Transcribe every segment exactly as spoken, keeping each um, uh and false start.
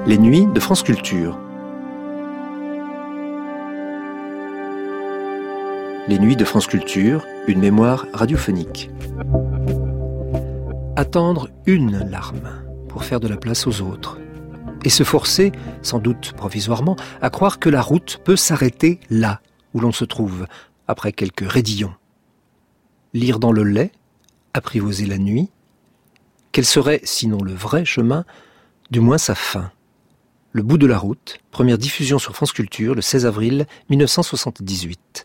Les nuits de France Culture. Les nuits de France Culture, une mémoire radiophonique. Attendre une larme pour faire de la place aux autres. Et se forcer, sans doute provisoirement, à croire que la route peut s'arrêter là où l'on se trouve, après quelques raidillons. Lire dans le lait, apprivoiser la nuit. Quel serait, sinon le vrai chemin, du moins sa fin? Le bout de la route, première diffusion sur France Culture le seize avril mille neuf cent soixante-dix-huit.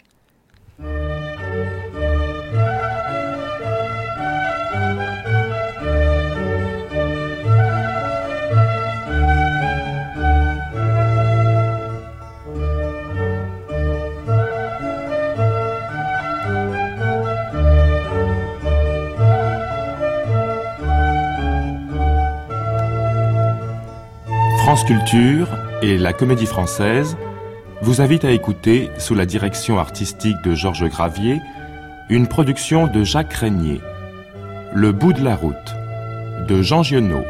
France Culture et la Comédie Française vous invitent à écouter, sous la direction artistique de Georges Gravier, une production de Jacques Régnier, Le bout de la route, de Jean Giono.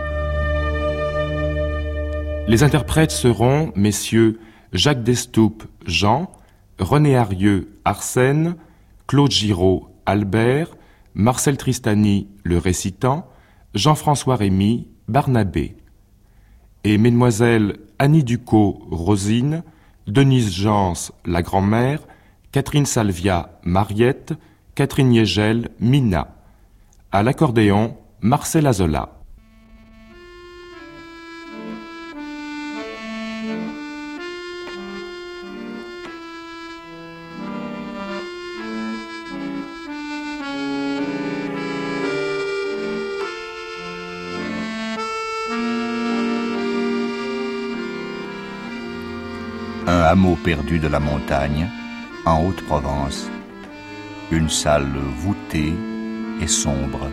Les interprètes seront messieurs Jacques Destoupes, Jean, René Arieux, Arsène, Claude Giraud, Albert, Marcel Tristany, le récitant, Jean-François Rémy, Barnabé. Et mesdemoiselles Annie Ducos, Rosine, Denise Jans, la grand-mère, Catherine Salvia, Mariette, Catherine Yegel, Mina. À l'accordéon, Marcel Azola. Un hameau perdu de la montagne, en Haute-Provence. Une salle voûtée et sombre.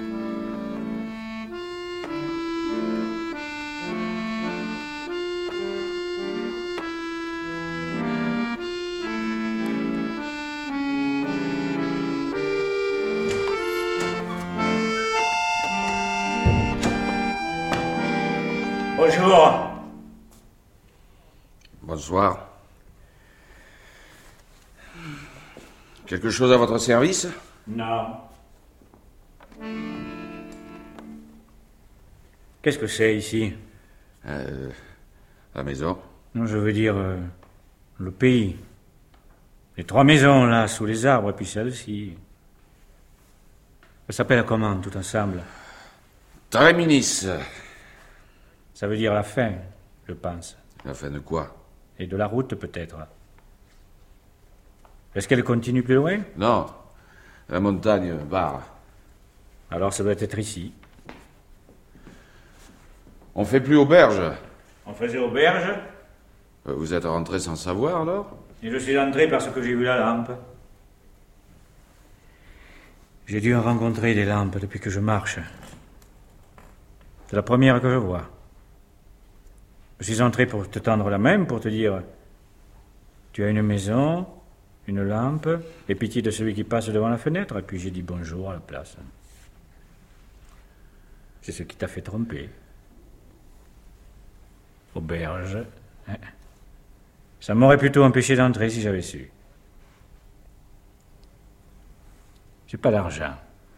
Bonjour. Bonsoir. Quelque chose à votre service? Non. Qu'est-ce que c'est ici? Euh, la maison. Non, je veux dire euh, le pays. Les trois maisons là, sous les arbres, et puis celle-ci. Ça s'appelle comment, tout ensemble? Tréminis. Ça veut dire la fin, je pense. La fin de quoi? Et de la route, peut-être. Est-ce qu'elle continue plus loin? Non. La montagne barre. Alors ça doit être ici. On fait plus auberge. On faisait auberge. Vous êtes rentré sans savoir, alors? Et je suis entré parce que j'ai vu la lampe. J'ai dû en rencontrer des lampes depuis que je marche. C'est la première que je vois. Je suis entré pour te tendre la main, pour te dire « Tu as une maison, une lampe, et pitié de celui qui passe devant la fenêtre. » Et puis j'ai dit bonjour à la place. C'est ce qui t'a fait tromper. Auberge. Hein. Ça m'aurait plutôt empêché d'entrer si j'avais su. J'ai pas d'argent.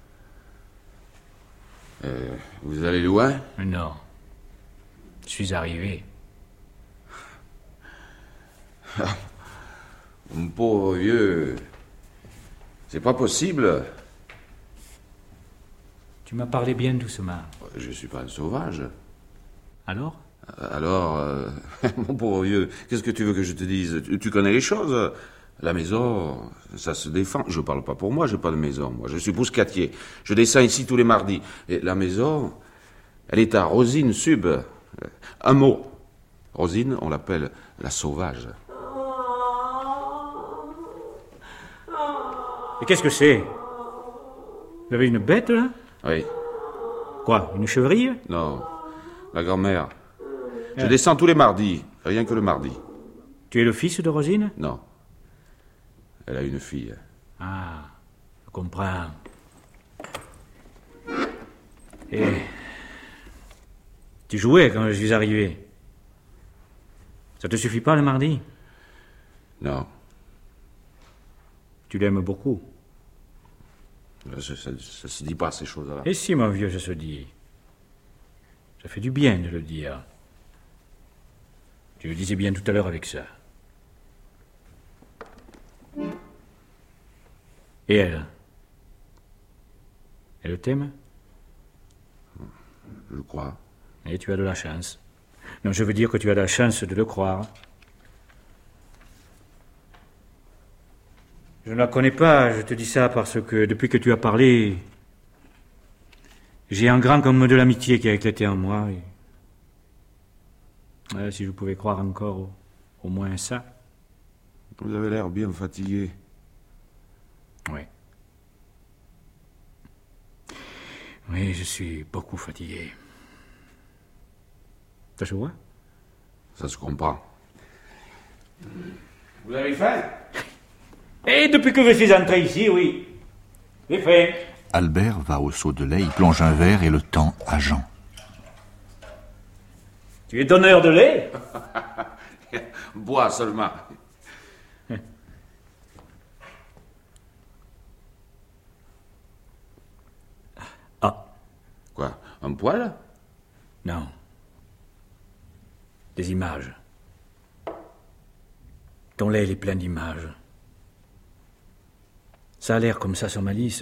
Euh, vous allez loin? Non. Je suis arrivé. Mon pauvre vieux, c'est pas possible. Tu m'as parlé bien doucement. Je suis pas un sauvage. Alors? Alors, euh, mon pauvre vieux, qu'est-ce que tu veux que je te dise? tu, tu connais les choses. La maison, ça se défend. Je parle pas pour moi, j'ai pas de maison. Moi, je suis bouscatier. Je descends ici tous les mardis. Et la maison, elle est à Rosine Sub. Un mot. Rosine, on l'appelle la sauvage. Et qu'est-ce que c'est? Vous avez une bête, là? Oui. Quoi, une chevrille? Non, la grand-mère. Je Ah. descends tous les mardis, rien que le mardi. Tu es le fils de Rosine? Non. Elle a une fille. Ah, je comprends. Et tu jouais quand je suis arrivé. Ça te suffit pas le mardi? Non. Tu l'aimes beaucoup. Ça, ça, ça se dit pas, ces choses-là. Et si, mon vieux, ça se dit. Ça fait du bien de le dire. Tu le disais bien tout à l'heure avec ça. Et elle? Elle t'aime? Je crois. Et tu as de la chance. Non, je veux dire que tu as de la chance de le croire. Je ne la connais pas, je te dis ça parce que depuis que tu as parlé, j'ai un grand comme de l'amitié qui a éclaté en moi. Et... Ouais, si je pouvais croire encore au, au moins ça. Vous avez l'air bien fatigué. Oui. Oui, je suis beaucoup fatigué. Ça se voit? Ça se comprend. Vous avez faim? Et depuis que je suis entré ici, oui. J'ai faim. Albert va au seau de lait, il plonge un verre et le tend à Jean. Tu es donneur de lait? Bois seulement. Ah. Quoi? Un poil? Non. Des images. Ton lait, il est plein d'images. Ça a l'air comme ça sur ma lisse.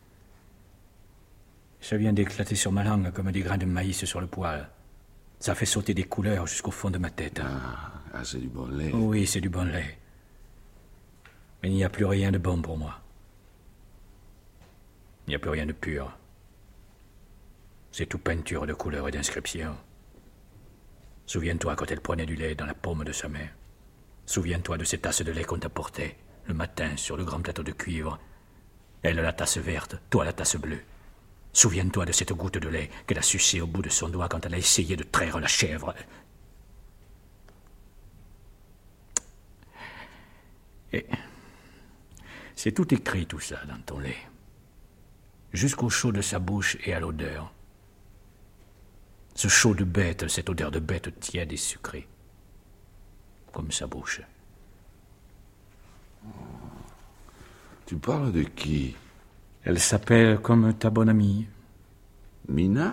Ça vient d'éclater sur ma langue comme des grains de maïs sur le poêle. Ça fait sauter des couleurs jusqu'au fond de ma tête. Ah, ah c'est du bon lait. Oui, c'est du bon lait. Mais il n'y a plus rien de bon pour moi. Il n'y a plus rien de pur. C'est tout peinture de couleurs et d'inscriptions. Souviens-toi quand elle prenait du lait dans la paume de sa main. Souviens-toi de ces tasses de lait qu'on t'apportait le matin sur le grand plateau de cuivre. Elle la tasse verte, toi la tasse bleue. Souviens-toi de cette goutte de lait qu'elle a sucée au bout de son doigt quand elle a essayé de traire la chèvre. Et c'est tout écrit tout ça dans ton lait. Jusqu'au chaud de sa bouche et à l'odeur. Ce chaud de bête, cette odeur de bête tiède et sucrée. Comme sa bouche. Tu parles de qui? Elle s'appelle comme ta bonne amie. Mina?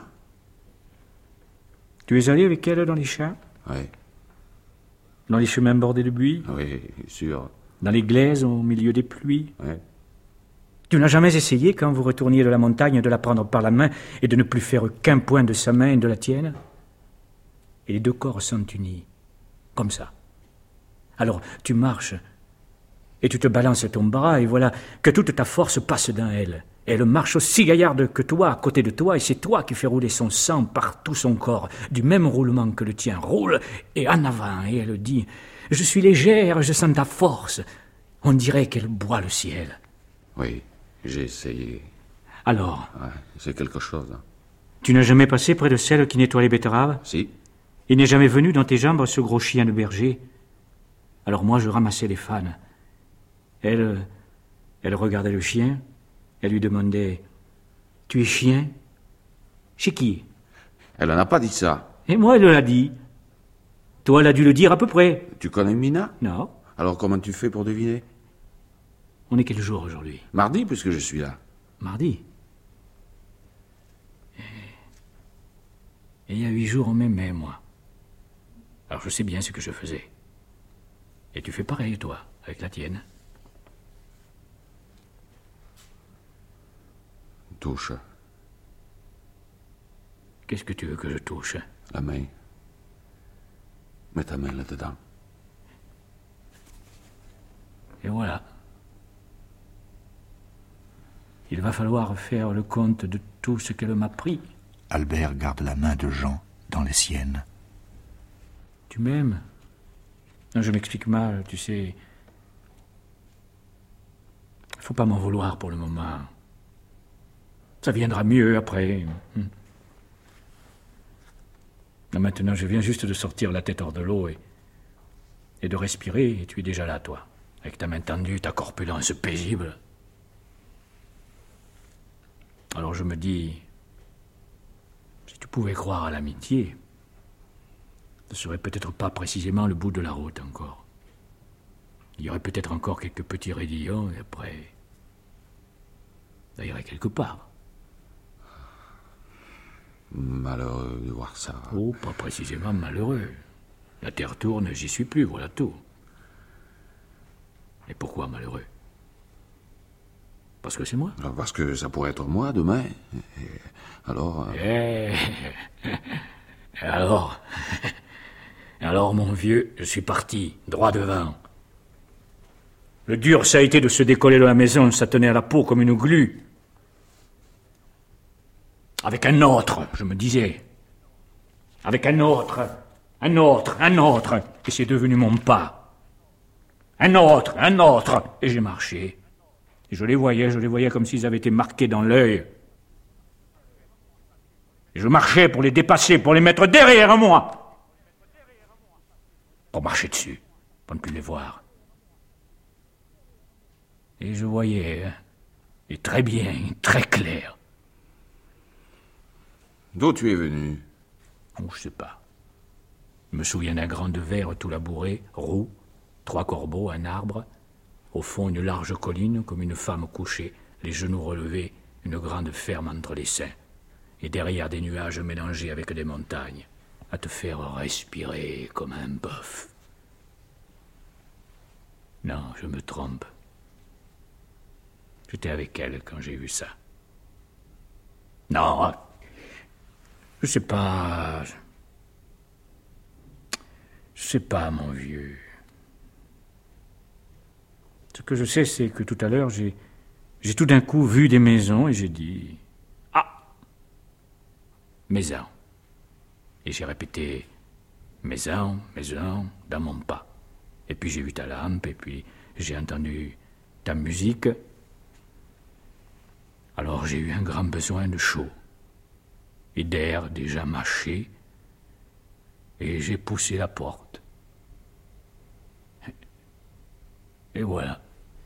Tu es allé avec elle dans les champs? Oui. Dans les chemins bordés de buis? Oui, sûr. Dans les glaises au milieu des pluies? Oui. Tu n'as jamais essayé, quand vous retourniez de la montagne, de la prendre par la main et de ne plus faire qu'un point de sa main et de la tienne? Et les deux corps sont unis, comme ça. Alors, tu marches, et tu te balances ton bras, et voilà que toute ta force passe dans elle. Et elle marche aussi gaillarde que toi, à côté de toi, et c'est toi qui fais rouler son sang par tout son corps, du même roulement que le tien roule, et en avant, et elle dit « Je suis légère, je sens ta force. » On dirait qu'elle boit le ciel. Oui, j'ai essayé. Alors, Ouais, c'est quelque chose. Hein. tu n'as jamais passé près de celle qui nettoie les betteraves? Si. Il n'est jamais venu dans tes jambes ce gros chien de berger? Alors moi, je ramassais les fans. Elle, elle regardait le chien. Elle lui demandait « Tu es chien? Chez qui ?» Elle n'en a pas dit ça. Et moi, elle l'a dit. Toi, elle a dû le dire à peu près. Tu connais Mina? Non. Alors comment tu fais pour deviner? On est quel jour aujourd'hui? Mardi, puisque je suis là. Mardi. Et il y a huit jours, on m'aimait, moi. Alors je sais bien ce que je faisais. Et tu fais pareil, toi, avec la tienne. Touche. Qu'est-ce que tu veux que je touche? La main. Mets ta main là-dedans. Et voilà. Il va falloir faire le compte de tout ce qu'elle m'a pris. Albert garde la main de Jean dans les siennes. Tu m'aimes? Non, je m'explique mal, tu sais. Faut pas m'en vouloir pour le moment. Ça viendra mieux après. Hum. Maintenant, je viens juste de sortir la tête hors de l'eau et, et de respirer, et tu es déjà là, toi, avec ta main tendue, ta corpulence paisible. Alors je me dis, si tu pouvais croire à l'amitié, Ce serait peut-être pas précisément le bout de la route encore. Il y aurait peut-être encore quelques petits raidillons et après... ça irait quelque part. Malheureux de voir ça. Oh, pas précisément malheureux. La terre tourne, j'y suis plus, voilà tout. Et pourquoi malheureux? Parce que c'est moi. Alors, parce que ça pourrait être moi demain. Et alors... Euh... Et... alors... alors, mon vieux, je suis parti, droit devant. Le dur, ça a été de se décoller de la maison, ça tenait à la peau comme une glu. Avec un autre, je me disais. Avec un autre, un autre, un autre. Et c'est devenu mon pas. Un autre, un autre. Et j'ai marché. Et je les voyais, je les voyais comme s'ils avaient été marqués dans l'œil. Et je marchais pour les dépasser, pour les mettre derrière moi. Pour marcher dessus, pour ne plus les voir. Et je voyais, hein, et très bien, très clair. D'où tu es venu? Oh, je sais pas. Je me souviens d'un grand verre tout labouré, roux, trois corbeaux, un arbre, au fond une large colline comme une femme couchée, les genoux relevés, une grande ferme entre les seins, et derrière des nuages mélangés avec des montagnes, à te faire respirer comme un bœuf. Non, je me trompe. J'étais avec elle quand j'ai vu ça. Non, je sais pas... Je sais pas, mon vieux. Ce que je sais, c'est que tout à l'heure, j'ai... J'ai tout d'un coup vu des maisons et j'ai dit... Ah! Maison. Et j'ai répété... Maison, maison, dans mon pas. Et puis j'ai vu ta lampe, et puis j'ai entendu ta musique... Alors j'ai eu un grand besoin de chaud, et d'air déjà mâché, et j'ai poussé la porte. Et voilà.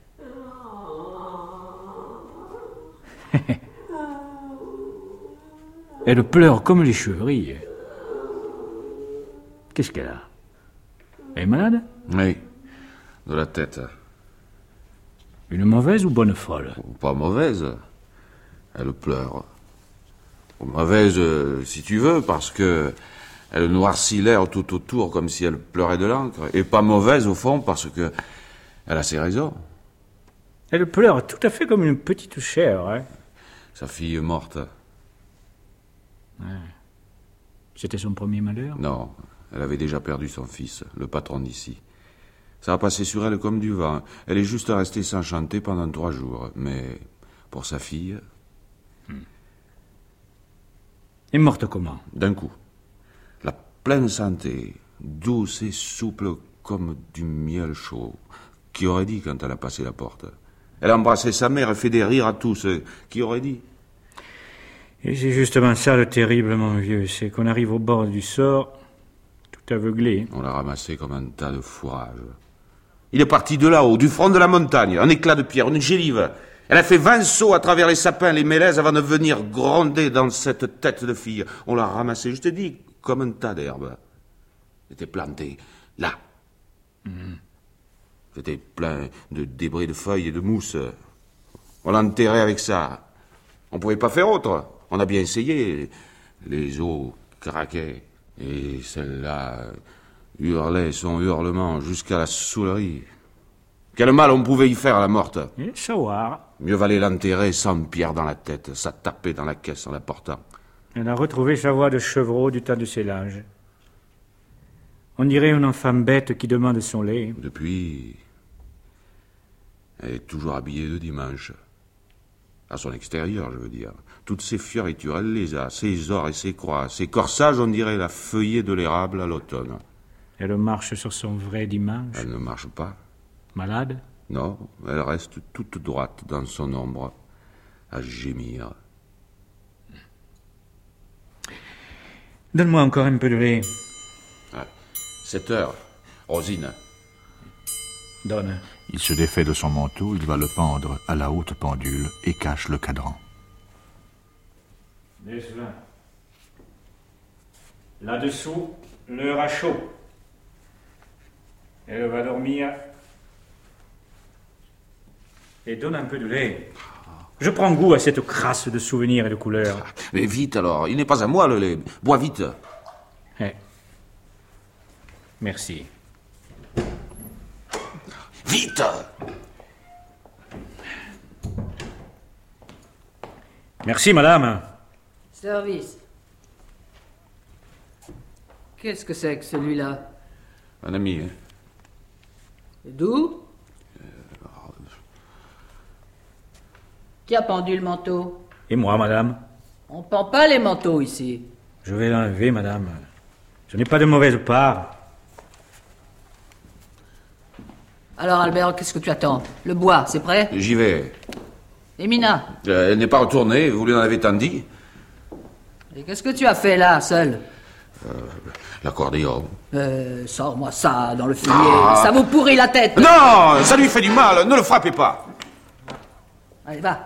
Elle pleure comme les chevrilles. Qu'est-ce qu'elle a? Elle est malade? Oui, de la tête. Une mauvaise ou bonne folle? Pas mauvaise. Elle pleure. Mauvaise, euh, si tu veux, parce que elle noircit l'air tout autour comme si elle pleurait de l'encre. Et pas mauvaise, au fond, parce que elle a ses raisons. Elle pleure tout à fait comme une petite chèvre, hein? Sa fille est morte. Ouais. C'était son premier malheur? Non, elle avait déjà perdu son fils, le patron d'ici. Ça a passé sur elle comme du vent. Elle est juste restée s'enchanter pendant trois jours. Mais pour sa fille... Hmm. Est morte comment? D'un coup. La pleine santé, douce et souple comme du miel chaud. Qui aurait dit quand elle a passé la porte? Elle a embrassé sa mère et fait des rires à tous. Qui aurait dit? Et c'est justement ça le terrible, mon vieux. C'est qu'on arrive au bord du sort, tout aveuglé. On l'a ramassé comme un tas de fourrage. Il est parti de là-haut, du front de la montagne, un éclat de pierre, une gélive. Elle a fait vingt sauts à travers les sapins, les mélèzes, avant de venir gronder dans cette tête de fille. On l'a ramassé, je te dis, comme un tas d'herbe. C'était planté, là. Mmh. C'était plein de débris de feuilles et de mousse. On l'a enterré avec ça. On pouvait pas faire autre. On a bien essayé. Les os craquaient. Et celle-là hurlait son hurlement jusqu'à la saoulerie. Quel mal on pouvait y faire à la morte? Et savoir. Mieux valait l'enterrer sans pierre dans la tête. Ça tapait dans la caisse en la portant. Elle a retrouvé sa voix de chevreau du temps de ses linges. On dirait une enfant bête qui demande son lait. Depuis, elle est toujours habillée de dimanche. À son extérieur, je veux dire. Toutes ses fioritures, elle les a, ses ors et ses croix. Ses corsages, on dirait la feuillée de l'érable à l'automne. Elle marche sur son vrai dimanche. Elle ne marche pas. Malade? Non, elle reste toute droite dans son ombre, à gémir. Donne-moi encore un peu de lait. Ah, sept heures. Rosine. Donne. Il se défait de son manteau, il va le pendre à la haute pendule et cache le cadran. Laisse-la. Là-dessous, L'heure a chaud. Elle va dormir. Et donne un peu de lait. Je prends goût à cette crasse de souvenirs et de couleurs. Mais vite alors, il n'est pas à moi le lait. Bois vite. Eh. Merci. Vite! Merci, madame. Service. Qu'est-ce que c'est que celui-là? Un ami, hein? Et d'où? Qui a pendu le manteau? Et moi, madame? On pend pas les manteaux ici. Je vais l'enlever, madame. Je n'ai pas de mauvaise part. Alors, Albert, qu'est-ce que tu attends? Le bois, c'est prêt? J'y vais. Et Mina? Euh, elle n'est pas retournée, vous lui en avez tant dit? Et qu'est-ce que tu as fait là, seul? Euh, L'accordéon. Euh, sors-moi ça dans le fumier. Ah. Ça vous pourrit la tête. Non! Ça lui fait du mal, ne le frappez pas! Allez, va.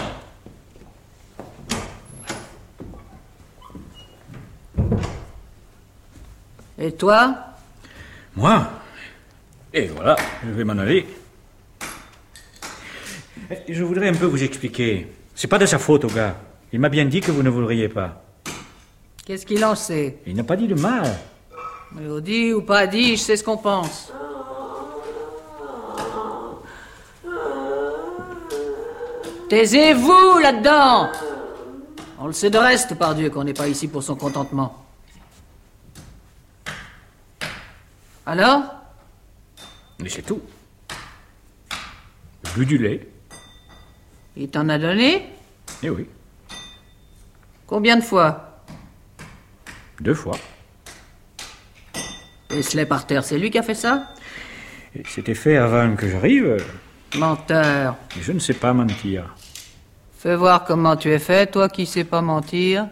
Et toi? Moi? Et voilà, je vais m'en aller. Je voudrais un peu vous expliquer. C'est pas de sa faute, au gars. Il m'a bien dit que vous ne voudriez pas. Qu'est-ce qu'il en sait? Il n'a pas dit de mal. Mais on dit ou pas dit, je sais ce qu'on pense. Taisez-vous là-dedans! On le sait de reste, par Dieu, qu'on n'est pas ici pour son contentement. Alors? Mais c'est tout. Bu du lait. Il t'en a donné? Eh oui, Combien de fois? deux fois. Et ce lait par terre, c'est lui qui a fait ça? Et c'était fait avant que j'arrive. Menteur. Mais je ne sais pas mentir. Fais voir comment tu es fait, toi qui sais pas mentir.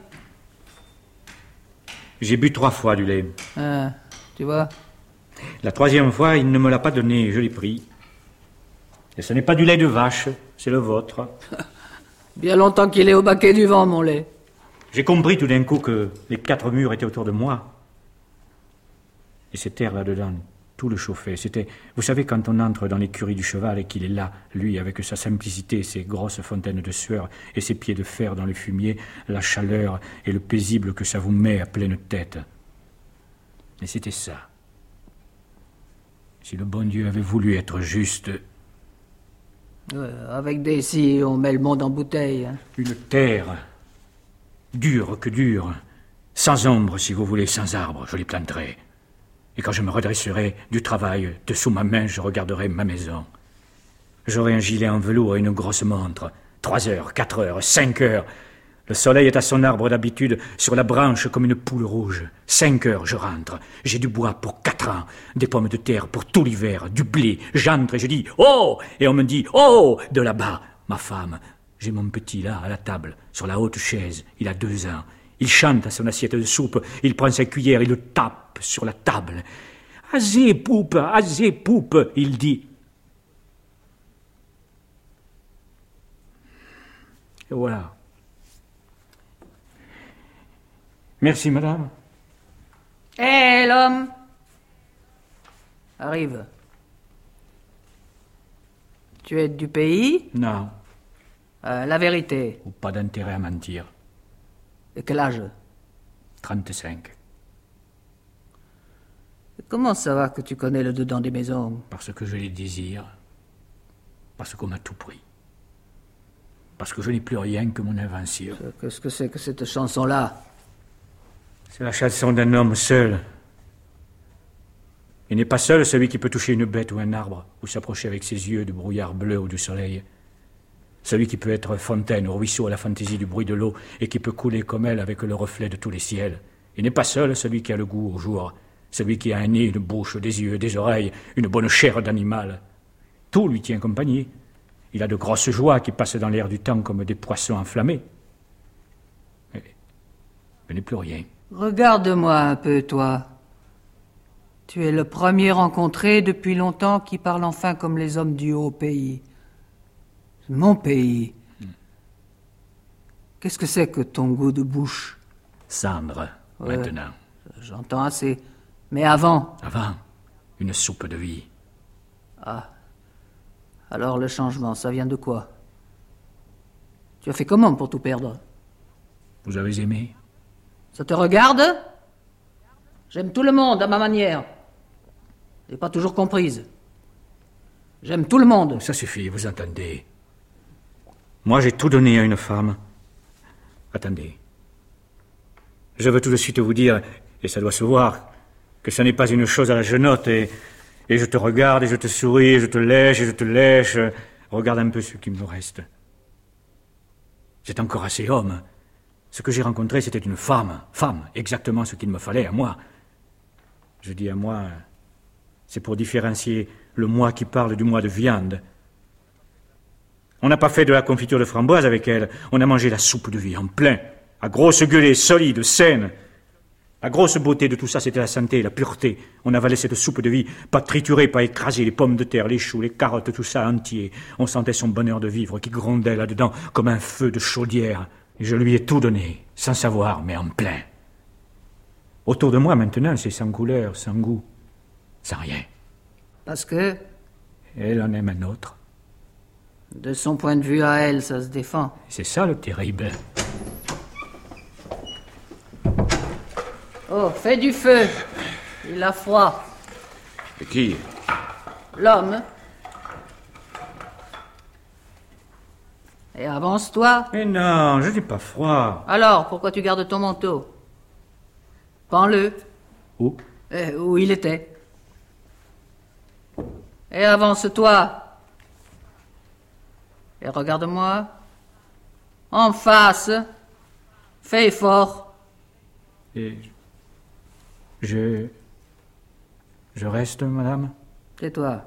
J'ai bu trois fois du lait. Ah, tu vois? La troisième fois, il ne me l'a pas donné, je l'ai pris. Et ce n'est pas du lait de vache, c'est le vôtre. Bien longtemps qu'il est au baquet du vent, mon lait. J'ai compris tout d'un coup que les quatre murs étaient autour de moi. Et cet air là-dedans, tout le chauffait. C'était, vous savez, quand on entre dans l'écurie du cheval et qu'il est là, lui, avec sa simplicité, ses grosses fontaines de sueur et ses pieds de fer dans le fumier, la chaleur et le paisible que ça vous met à pleine tête. Et c'était ça. Si le bon Dieu avait voulu être juste... Euh, avec des si, on met le monde en bouteille. Hein. Une terre, dure que dure, sans ombre, si vous voulez, sans arbre, je les planterai. Et quand je me redresserai du travail, dessous ma main, je regarderai ma maison. J'aurai un gilet en velours et une grosse montre. Trois heures, quatre heures, cinq heures. Le soleil est à son arbre d'habitude, sur la branche comme une poule rouge. Cinq heures, je rentre. J'ai du bois pour quatre ans, des pommes de terre pour tout l'hiver, du blé. J'entre et je dis « Oh !» Et on me dit « Oh !» De là-bas, ma femme. J'ai mon petit là, à la table, sur la haute chaise. Il a deux ans. Il chante à son assiette de soupe. Il prend sa cuillère, il le tape sur la table. « Azé, poupe, azé, poupe !» Il dit. Et voilà. Merci, madame. Hé, l'homme! Arrive. Tu es du pays? Non, Euh, la vérité. ou pas d'intérêt à mentir. Et quel âge? trente-cinq. Comment ça va que tu connais le dedans des maisons? Parce que je les désire. Parce qu'on m'a tout pris. Parce que je n'ai plus rien que mon invention. Euh, Qu'est-ce que c'est que cette chanson-là? C'est la chanson d'un homme seul. Il n'est pas seul celui qui peut toucher une bête ou un arbre, ou s'approcher avec ses yeux du brouillard bleu ou du soleil. Celui qui peut être fontaine ou ruisseau à la fantaisie du bruit de l'eau et qui peut couler comme elle avec le reflet de tous les ciels. Il n'est pas seul celui qui a le goût au jour, celui qui a un nez, une bouche, des yeux, des oreilles, une bonne chair d'animal. Tout lui tient compagnie. Il a de grosses joies qui passent dans l'air du temps comme des poissons enflammés. Mais je n'ai plus rien. Regarde-moi un peu, toi. Tu es le premier rencontré depuis longtemps qui parle enfin comme les hommes du haut pays. Mon pays. Mm. Qu'est-ce que c'est que ton goût de bouche? Cendre, Ouais, maintenant. J'entends assez. Mais avant? Avant, une soupe de vie. Ah. Alors le changement, ça vient de quoi? Tu as fait comment pour tout perdre? Vous avez aimé? Ça te regarde? J'aime tout le monde à ma manière. Je n'ai pas toujours comprise. J'aime tout le monde. Ça suffit, vous entendez. Moi, j'ai tout donné à une femme. Attendez. Je veux tout de suite vous dire, et ça doit se voir, que ce n'est pas une chose à la genotte, et, et je te regarde, et je te souris, et je te lèche, et je te lèche. Regarde un peu ce qui me reste. C'est encore assez homme. Ce que j'ai rencontré, c'était une femme. Femme, exactement ce qu'il me fallait à moi. Je dis à moi, c'est pour différencier le moi qui parle du moi de viande. On n'a pas fait de la confiture de framboise avec elle, on a mangé la soupe de vie en plein, à grosse gueulée, solide, saine. La grosse beauté de tout ça, c'était la santé, la pureté. On avalait cette soupe de vie, pas triturée, pas écrasée, les pommes de terre, les choux, les carottes, tout ça entier. On sentait son bonheur de vivre qui grondait là-dedans comme un feu de chaudière. Et je lui ai tout donné, sans savoir, mais en plein. Autour de moi, maintenant, c'est sans couleur, sans goût, sans rien. Parce que, Elle en aime un autre. de son point de vue à elle, ça se défend. C'est ça le terrible. Oh, fais du feu. Il a froid. Et qui? L'homme. Et avance-toi. Mais non, je n'ai pas froid. Alors, pourquoi tu gardes ton manteau? Prends-le. Où? Eh, où il était. Et avance-toi. Et regarde-moi. En face. Fais effort. Et je... Je reste, madame? Tais-toi.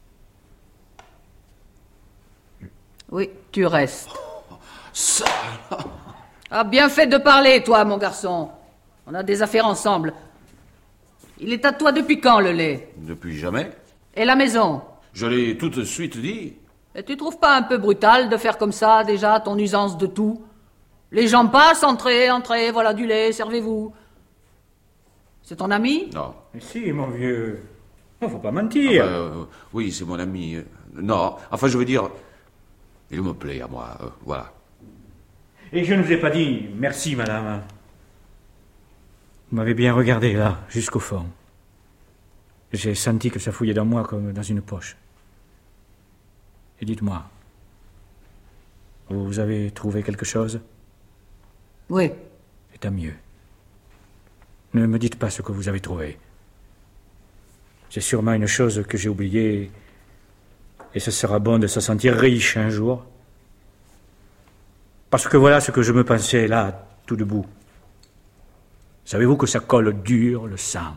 Oui, tu restes. Ça. Ah, bien fait de parler, toi, mon garçon. On a des affaires ensemble. Il est à toi depuis quand, le lait? Depuis jamais. Et la maison? Je l'ai tout de suite dit. Et tu trouves pas un peu brutal de faire comme ça, déjà, ton usance de tout? Les gens passent, entrez, entrez, voilà du lait, servez-vous. C'est ton ami? Non. Mais si, mon vieux. Non, faut pas mentir. Enfin, euh, oui, c'est mon ami. Euh, Non, enfin, je veux dire, il me plaît à moi, euh, voilà. Et je ne vous ai pas dit merci, madame. Vous m'avez bien regardé, là, jusqu'au fond. J'ai senti que ça fouillait dans moi comme dans une poche. Et dites-moi, vous avez trouvé quelque chose? Oui. Et tant mieux. Ne me dites pas ce que vous avez trouvé. C'est sûrement une chose que j'ai oubliée, et ce sera bon de se sentir riche un jour. Parce que voilà ce que je me pensais là, tout debout. Savez-vous que ça colle dur, le sang?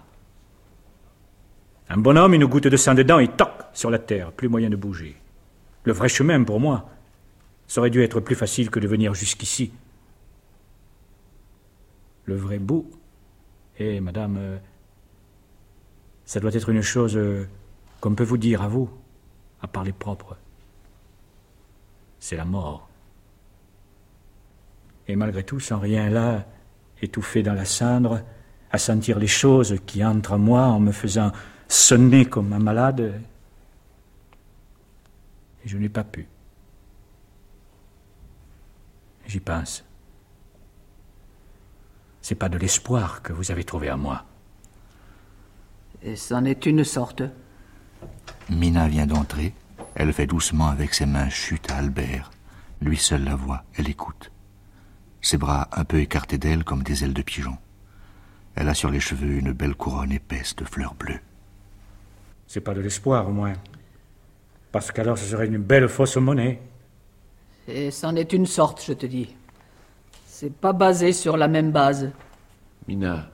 Un bonhomme, une goutte de sang dedans, et toc, sur la terre, plus moyen de bouger. Le vrai chemin, pour moi, ça aurait dû être plus facile que de venir jusqu'ici. Le vrai bout, eh, madame, euh, ça doit être une chose euh, qu'on peut vous dire à vous, à parler propre. C'est la mort. Et malgré tout, sans rien là, étouffé dans la cendre, à sentir les choses qui entrent en moi en me faisant sonner comme un malade, et je n'ai pas pu. J'y pense. C'est pas de l'espoir que vous avez trouvé en moi. Et c'en est une sorte. Mina vient d'entrer. Elle fait doucement avec ses mains chute à Albert. Lui seul la voit, elle écoute. Ses bras un peu écartés d'elle comme des ailes de pigeon. Elle a sur les cheveux une belle couronne épaisse de fleurs bleues. C'est pas de l'espoir, au moins. Parce qu'alors ce serait une belle fausse monnaie. Et c'en est une sorte, je te dis. C'est pas basé sur la même base. Mina.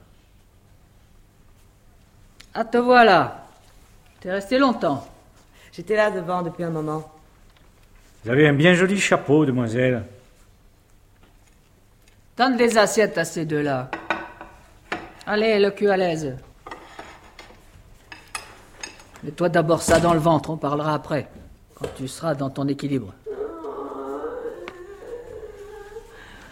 Ah, te voilà. T'es resté longtemps. J'étais là devant depuis un moment. Vous avez un bien joli chapeau, demoiselle. Tends les assiettes à ces deux-là. Allez, le cul à l'aise. Mets-toi d'abord ça dans le ventre, on parlera après, quand tu seras dans ton équilibre.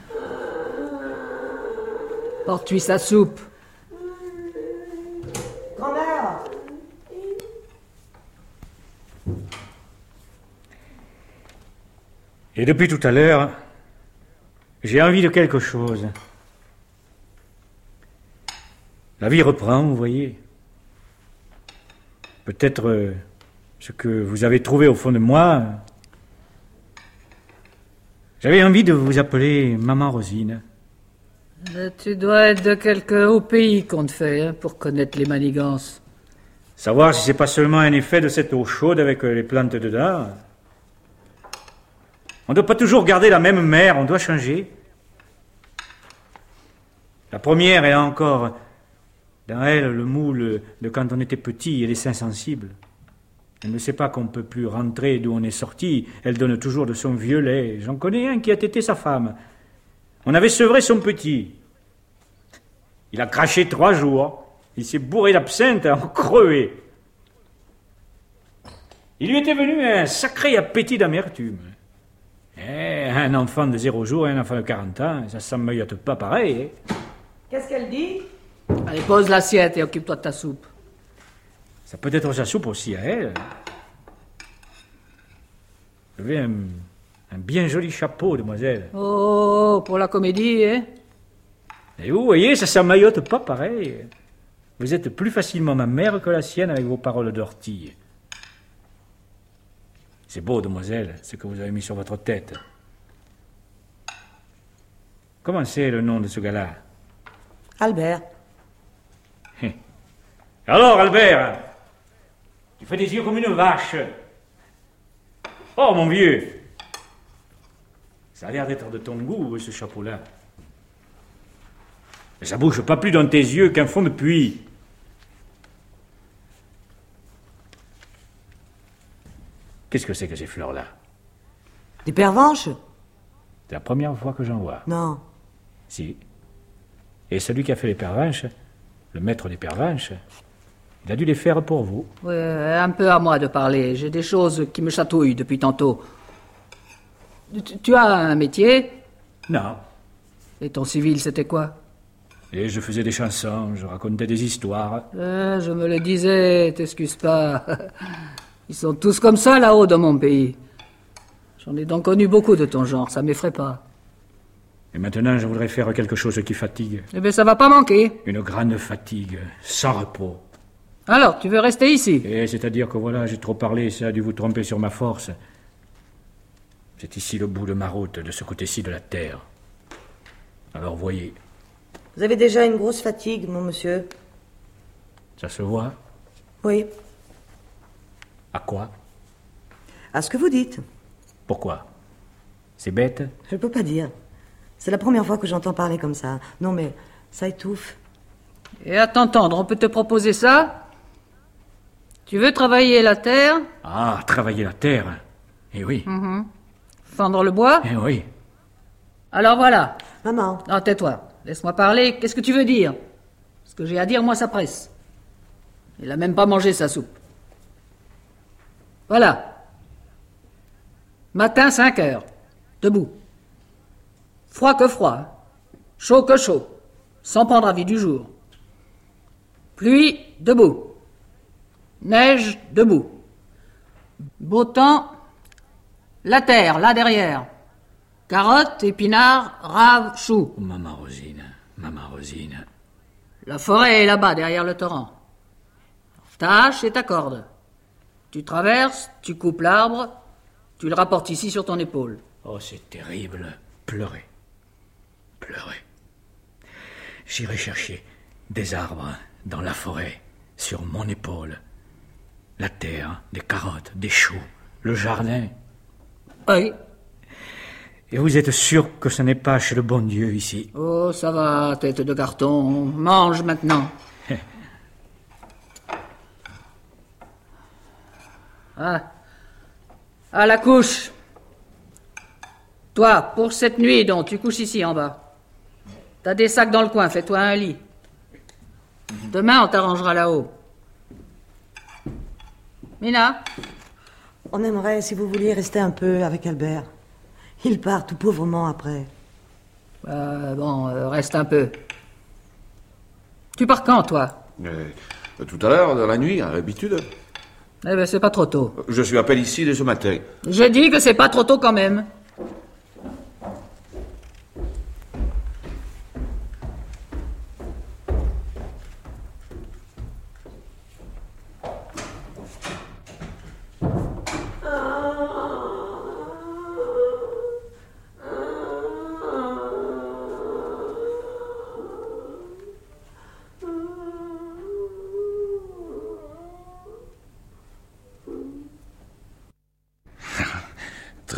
Porte-lui sa soupe. Et depuis tout à l'heure, j'ai envie de quelque chose. La vie reprend, vous voyez. Peut-être euh, ce que vous avez trouvé au fond de moi. J'avais envie de vous appeler Maman Rosine. Euh, tu dois être de quelque haut pays qu'on te fait, hein, pour connaître les manigances. Savoir si c'est pas seulement un effet de cette eau chaude avec les plantes dedans. On ne doit pas toujours garder la même mer, on doit changer. La première est encore dans elle le moule de quand on était petit et les seins sensibles. Elle ne sait pas qu'on ne peut plus rentrer d'où on est sorti. Elle donne toujours de son vieux lait. J'en connais un qui a tété sa femme. On avait sevré son petit. Il a craché trois jours. Il s'est bourré d'absinthe à en crever. Il lui était venu un sacré appétit d'amertume. Eh, un enfant de zéro jour et un enfant de quarante ans, ça s'emmeuillote pas pareil. Eh. Qu'est-ce qu'elle dit? Allez, pose l'assiette et occupe-toi de ta soupe. Ça peut être sa soupe aussi à elle. Vous avez un, un bien joli chapeau, demoiselle. Oh, pour la comédie, hein? Et vous voyez, ça s'emmaillote pas pareil. Vous êtes plus facilement ma mère que la sienne avec vos paroles d'ortie. C'est beau, demoiselle, ce que vous avez mis sur votre tête. Comment c'est le nom de ce gars-là? Albert. Alors, Albert, tu fais des yeux comme une vache. Oh, mon vieux, ça a l'air d'être de ton goût, ce chapeau-là. Mais ça bouge pas plus dans tes yeux qu'un fond de puits. Qu'est-ce que c'est que ces fleurs-là? Des pervenches? C'est la première fois que j'en vois. Non. Si. Et celui qui a fait les pervenches, le maître des pervenches, il a dû les faire pour vous. Oui, un peu à moi de parler. J'ai des choses qui me chatouillent depuis tantôt. Tu, tu as un métier? Non. Et ton civil, c'était quoi? Et je faisais des chansons, je racontais des histoires. Euh, je me le disais, t'excuse pas. Ils sont tous comme ça là-haut dans mon pays. J'en ai donc connu beaucoup de ton genre, ça m'effraie pas. Et maintenant, je voudrais faire quelque chose qui fatigue. Eh bien, ça va pas manquer. Une grande fatigue, sans repos. Alors, tu veux rester ici? Et c'est-à-dire que voilà, j'ai trop parlé, ça a dû vous tromper sur ma force. C'est ici le bout de ma route, de ce côté-ci de la terre. Alors, voyez. Vous avez déjà une grosse fatigue, mon monsieur. Ça se voit? Oui. À quoi? À ce que vous dites. Pourquoi? C'est bête? Je ne peux pas dire. C'est la première fois que j'entends parler comme ça. Non, mais ça étouffe. Et à t'entendre, on peut te proposer ça? Tu veux travailler la terre? Ah, travailler la terre? Eh oui. Mm-hmm. Fendre le bois? Eh oui. Alors voilà. Maman. Ah, tais-toi. Laisse-moi parler. Qu'est-ce que tu veux dire? Ce que j'ai à dire, moi, ça presse. Il a même pas mangé sa soupe. Voilà. Matin, cinq heures. Debout. Froid que froid. Chaud que chaud. Sans prendre avis du jour. Pluie, debout. Neige, debout. Beau temps, la terre, là derrière. Carottes, épinards, raves, choux. Oh, maman Rosine, maman Rosine. La forêt est là-bas, derrière le torrent. Ta hache et ta corde. Tu traverses, tu coupes l'arbre, tu le rapportes ici sur ton épaule. Oh, c'est terrible. Pleurer. Pleurer. J'irai chercher des arbres dans la forêt, sur mon épaule. La terre, des carottes, des choux, le jardin. Oui. Et vous êtes sûr que ce n'est pas chez le bon Dieu ici? Oh, ça va, tête de carton. Mange maintenant. Ah. À la couche. Toi, pour cette nuit, donc, tu couches ici en bas. T'as des sacs dans le coin, fais-toi un lit. Demain, on t'arrangera là-haut. Mina? On aimerait, si vous vouliez, rester un peu avec Albert. Il part tout pauvrement après. Euh, bon, euh, reste un peu. Tu pars quand, toi? euh, Tout à l'heure, dans la nuit, à l'habitude. Eh ben, c'est pas trop tôt. Je suis à peine ici dès ce matin. Je dis que c'est pas trop tôt quand même.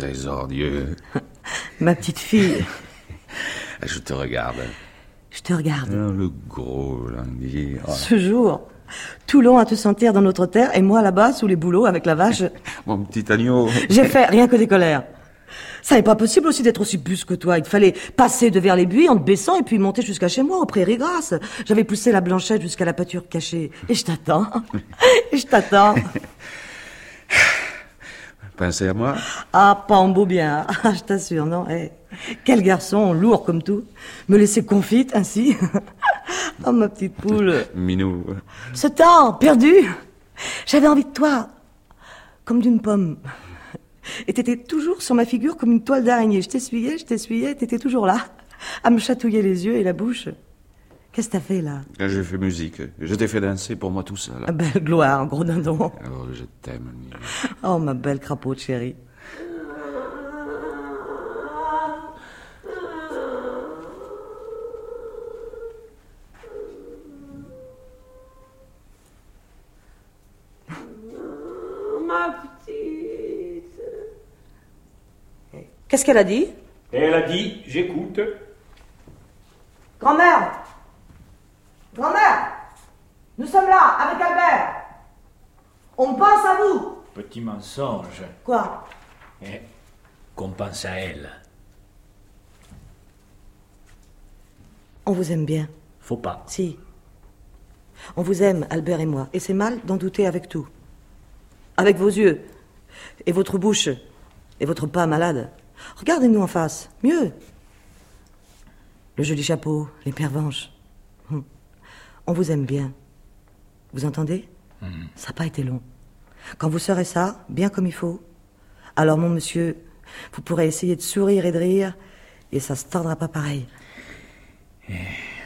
trésor Dieu. Ma petite fille. Je te regarde. Je te regarde. Oh, le gros languier. Oh. Ce jour, Toulon à te sentir dans notre terre et moi là-bas sous les bouleaux avec la vache. Mon petit agneau. J'ai fait rien que des colères. Ça n'est pas possible aussi d'être aussi bus que toi. Il te fallait passer devers les buis en te baissant et puis monter jusqu'à chez moi, aux prairies grasses. J'avais poussé la blanchette jusqu'à la pâture cachée. Et je t'attends. Et je t'attends. Pensez à moi? Ah, pas en beau bien. Ah, je t'assure, non. Hey. Quel garçon, lourd comme tout. Me laisser confite ainsi. Oh, ma petite poule. Minou. Ce temps, perdu. J'avais envie de toi. Comme d'une pomme. Et t'étais toujours sur ma figure comme une toile d'araignée. Je t'essuyais, je t'essuyais, t'étais toujours là, à me chatouiller les yeux et la bouche. Qu'est-ce que t'as fait, là? J'ai fait musique. Je t'ai fait danser pour moi tout seul. Ah, belle gloire, gros dindon. Oh, je t'aime. Oh, ma belle crapaud de chérie. Ma petite. Qu'est-ce qu'elle a dit? Elle a dit, j'écoute. Grand-mère! Grand-mère! Nous sommes là, avec Albert! On pense à vous! Petit mensonge. Quoi? Eh, qu'on pense à elle. On vous aime bien. Faut pas. Si. On vous aime, Albert et moi, et c'est mal d'en douter avec tout. Avec vos yeux, et votre bouche, et votre pas malade. Regardez-nous en face, mieux. Le joli chapeau, les pervenches. Hum. On vous aime bien. Vous entendez? Mmh. Ça n'a pas été long. Quand vous saurez ça, bien comme il faut, alors mon monsieur, vous pourrez essayer de sourire et de rire, et ça se tordra pas pareil. Et...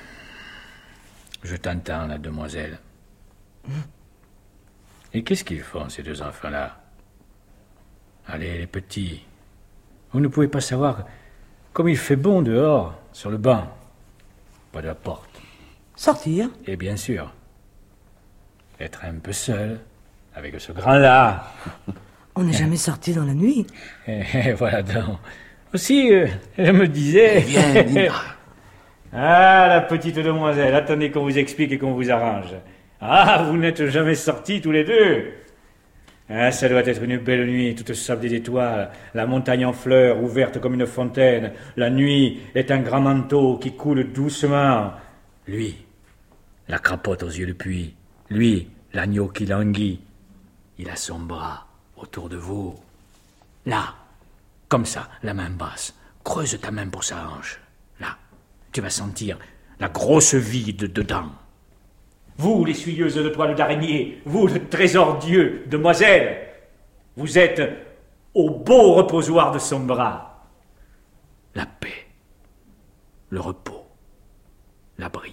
Je t'entends, la demoiselle. Mmh. Et qu'est-ce qu'ils font, ces deux enfants-là? Allez, les petits, vous ne pouvez pas savoir comme il fait bon dehors, sur le banc, pas de la porte. Sortir? Et bien sûr, être un peu seul, avec ce grand-là. On n'est jamais sorti dans la nuit. Et voilà donc. Aussi, euh, je me disais... Eh bien, Nina. Ah, la petite demoiselle, attendez qu'on vous explique et qu'on vous arrange. Ah, vous n'êtes jamais sortis tous les deux. Ah, ça doit être une belle nuit, toute sablée d'étoiles, la montagne en fleurs, ouverte comme une fontaine. La nuit est un grand manteau qui coule doucement. Lui, la crapote aux yeux de puits. Lui, l'agneau qui languit. Il a son bras autour de vous. Là, comme ça, la main basse. Creuse ta main pour sa hanche. Là, tu vas sentir la grosse vide dedans. Vous, les suilleuses de toile d'araignée, vous, le trésor Dieu, demoiselle, vous êtes au beau reposoir de son bras. La paix, le repos, l'abri.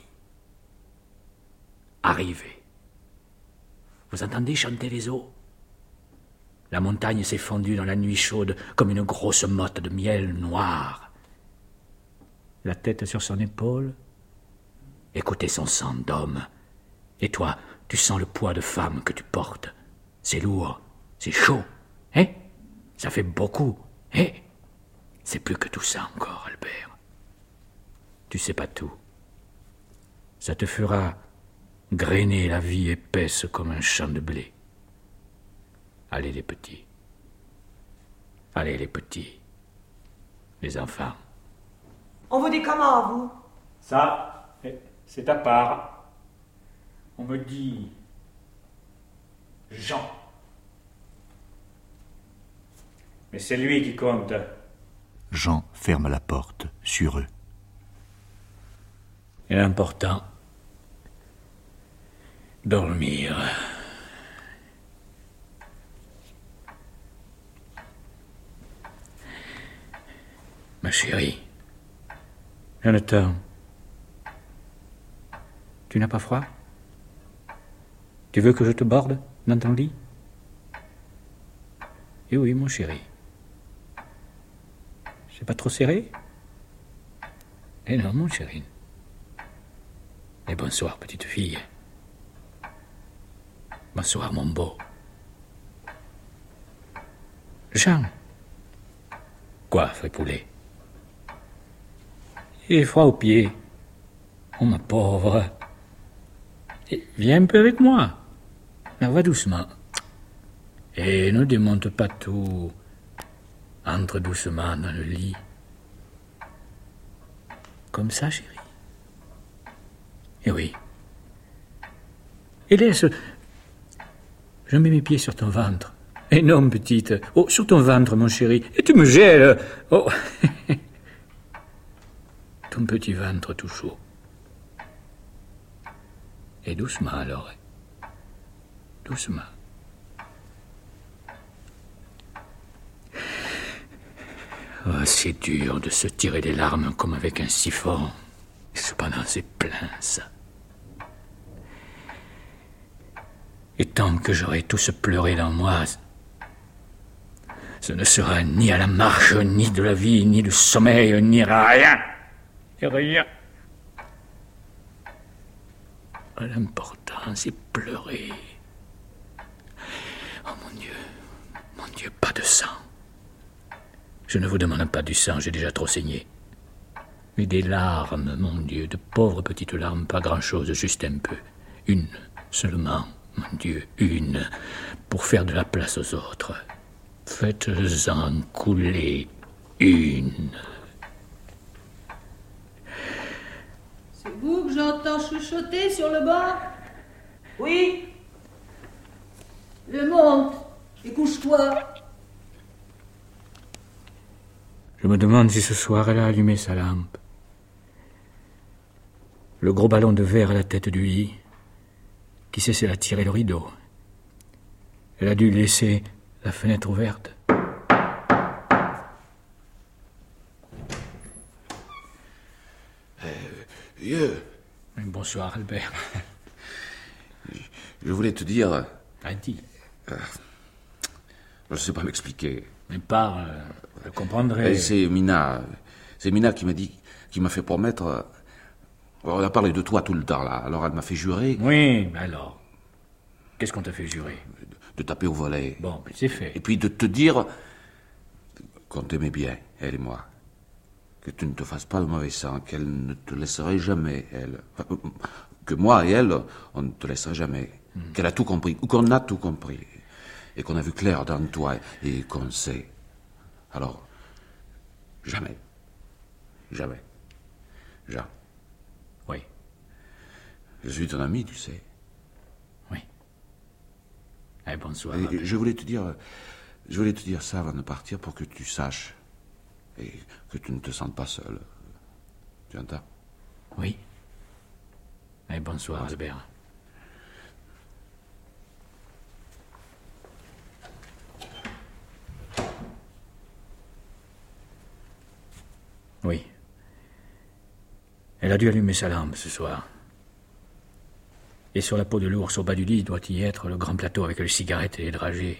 Arrivez. Vous entendez chanter les eaux? La montagne s'est fondue dans la nuit chaude comme une grosse motte de miel noir. La tête sur son épaule, écoutez son sang d'homme. Et toi, tu sens le poids de femme que tu portes. C'est lourd, c'est chaud, hein? Ça fait beaucoup, hein? C'est plus que tout ça encore, Albert. Tu sais pas tout. Ça te fera grainer la vie épaisse comme un champ de blé. Allez les petits. Allez les petits. Les enfants. On vous dit comment, vous? Ça, c'est à part. On me dit Jean. Mais c'est lui qui compte. Jean ferme la porte sur eux. Et l'important, dormir. Ma chérie, Jonathan, tu n'as pas froid? Tu veux que je te borde dans ton lit? Eh oui, mon chéri. C'est pas trop serré? Eh non, mon chéri. Et bonsoir, petite fille. Bonsoir, mon beau. Jean, Quoi, fripoulet? Il est froid aux pieds. Oh, ma pauvre. Et viens un peu avec moi. Mais va doucement. Et ne démonte pas tout. Entre doucement dans le lit. Comme ça, chérie. Et oui. Et laisse... Je mets mes pieds sur ton ventre. Et non, petite. Oh, sur ton ventre, mon chéri. Et tu me gèles. Oh. Ton petit ventre tout chaud. Et doucement, alors. Doucement. Oh, c'est dur de se tirer des larmes comme avec un siphon. Et cependant, c'est plein, ça. Et tant que j'aurai tous pleuré dans moi, ce ne sera ni à la marche, ni de la vie, ni du sommeil, ni rien. Et rien. L'important, c'est pleurer. Oh mon Dieu, mon Dieu, pas de sang. Je ne vous demande pas du sang, j'ai déjà trop saigné. Mais des larmes, mon Dieu, de pauvres petites larmes, pas grand-chose, juste un peu. Une seulement, mon Dieu, une, pour faire de la place aux autres. Faites-en couler une. C'est vous que j'entends chuchoter sur le banc? Oui. Le monte et couche-toi. Je me demande si ce soir elle a allumé sa lampe. Le gros ballon de verre à la tête du lit. Qui sait si elle a tiré le rideau? Elle a dû laisser la fenêtre ouverte. Euh, vieux. Bonsoir, Albert. Je voulais te dire... Ah, dis. Euh, je ne sais pas m'expliquer. Mais pas, euh, je comprendrai. C'est Mina. C'est Mina qui m'a dit, qui m'a fait promettre... Euh, on a parlé de toi tout le temps, là. Alors elle m'a fait jurer... Oui, mais alors... Qu'est-ce qu'on t'a fait jurer? De, de taper au volet. Bon, mais c'est fait. Et puis de te dire qu'on t'aimait bien, elle et moi. Que tu ne te fasses pas de mauvais sang, qu'elle ne te laisserait jamais, elle. Enfin, que moi et elle, on ne te laisserait jamais. Mm. Qu'elle a tout compris, ou qu'on a tout compris. Et qu'on a vu clair dans toi, et qu'on sait. Alors, jamais. Jamais. Jamais. Oui. Je suis ton ami, tu sais. Oui. Eh, bonsoir. Et je voulais te dire, je voulais te dire ça avant de partir pour que tu saches. Et que tu ne te sentes pas seul. Tu entends? Oui. Eh, bonsoir, Albert. Oui. Elle a dû allumer sa lampe ce soir. Et sur la peau de l'ours au bas du lit doit y être le grand plateau avec les cigarettes et les dragées.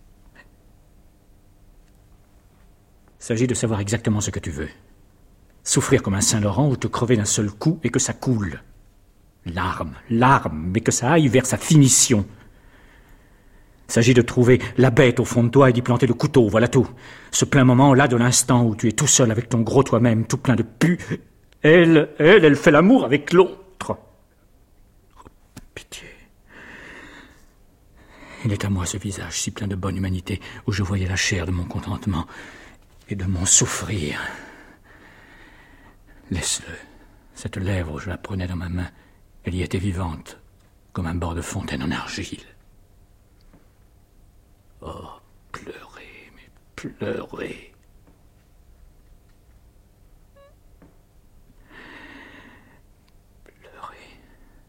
Il s'agit de savoir exactement ce que tu veux. Souffrir comme un Saint-Laurent ou te crever d'un seul coup et que ça coule. Larmes, larmes, mais que ça aille vers sa finition. Il s'agit de trouver la bête au fond de toi et d'y planter le couteau, voilà tout. Ce plein moment-là de l'instant où tu es tout seul avec ton gros toi-même, tout plein de pu. Elle, elle, elle fait l'amour avec l'autre. Oh, pitié. Il est à moi ce visage si plein de bonne humanité où je voyais la chair de mon contentement et de mon souffrir. Laisse-le. Cette lèvre, je la prenais dans ma main. Elle y était vivante, comme un bord de fontaine en argile. Oh, pleurer, mais pleurer. Pleurer.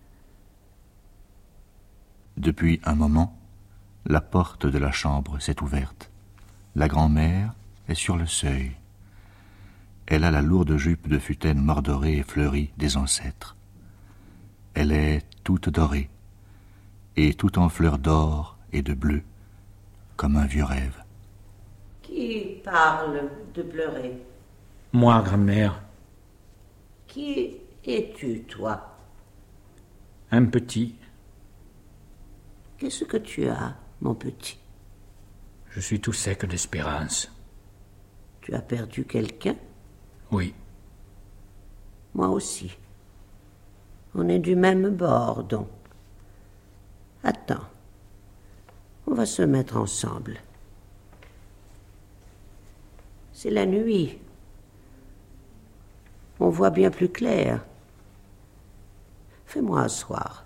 Depuis un moment, la porte de la chambre s'est ouverte. La grand-mère est sur le seuil. Elle a la lourde jupe de futaine mordorée et fleurie des ancêtres. Elle est toute dorée, et tout en fleurs d'or et de bleu, comme un vieux rêve. Qui parle de pleurer? Moi, grand-mère. Qui es-tu, toi? Un petit. Qu'est-ce que tu as, mon petit? Je suis tout sec d'espérance. Tu as perdu quelqu'un? Oui. Moi aussi. On est du même bord, donc. Attends. On va se mettre ensemble. C'est la nuit. On voit bien plus clair. Fais-moi asseoir.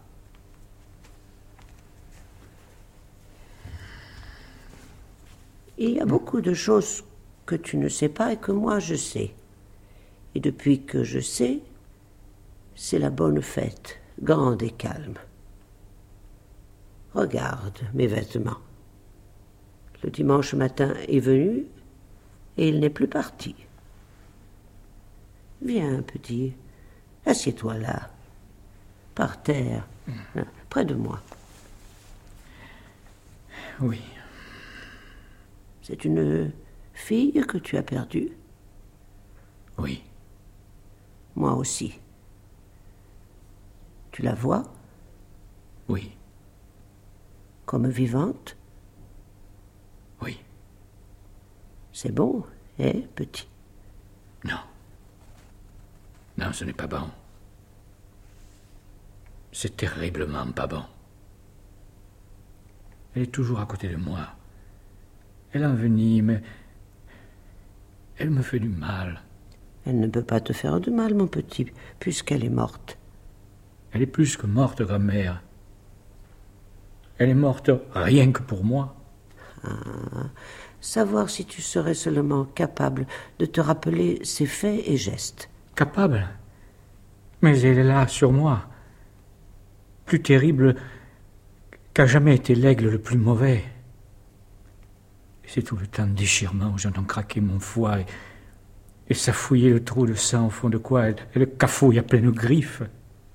Il y a beaucoup de choses que tu ne sais pas et que moi je sais. Et depuis que je sais, c'est la bonne fête, grande et calme. Regarde mes vêtements. Le dimanche matin est venu et il n'est plus parti. Viens, petit, assieds-toi là, par terre, là, près de moi. Oui. C'est une fille que tu as perdue? Oui. Moi aussi. Tu la vois? Oui. Comme vivante? Oui. C'est bon, hein, petit? Non. Non, ce n'est pas bon. C'est terriblement pas bon. Elle est toujours à côté de moi. Elle envenime. Elle me fait du mal. Elle ne peut pas te faire de mal, mon petit, puisqu'elle est morte. Elle est plus que morte, grand-mère. Elle est morte rien que pour moi. Ah, savoir si tu serais seulement capable de te rappeler ses faits et gestes. Capable? Mais elle est là, sur moi. Plus terrible qu'a jamais été l'aigle le plus mauvais. Et c'est tout le temps de déchirement où j'entends craquer mon foie et, et ça fouillait le trou de sang au fond de quoi elle, elle le cafouille à pleines griffes.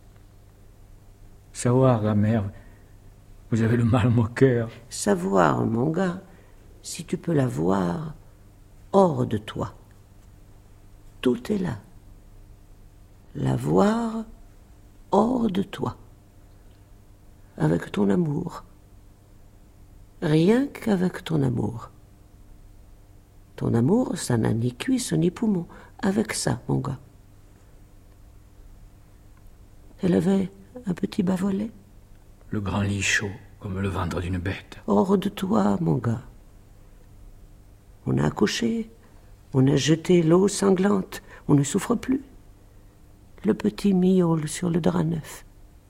Savoir, la mère, vous avez le mal au cœur. Savoir, mon gars, si tu peux la voir hors de toi. Tout est là. La voir hors de toi. Avec ton amour. Rien qu'avec ton amour. Ton amour, ça n'a ni cuisse ni poumon. Avec ça, mon gars. Elle avait un petit bas-volet. Le grand lit chaud, comme le ventre d'une bête. Hors de toi, mon gars. On a accouché. On a jeté l'eau sanglante. On ne souffre plus. Le petit miaule sur le drap neuf.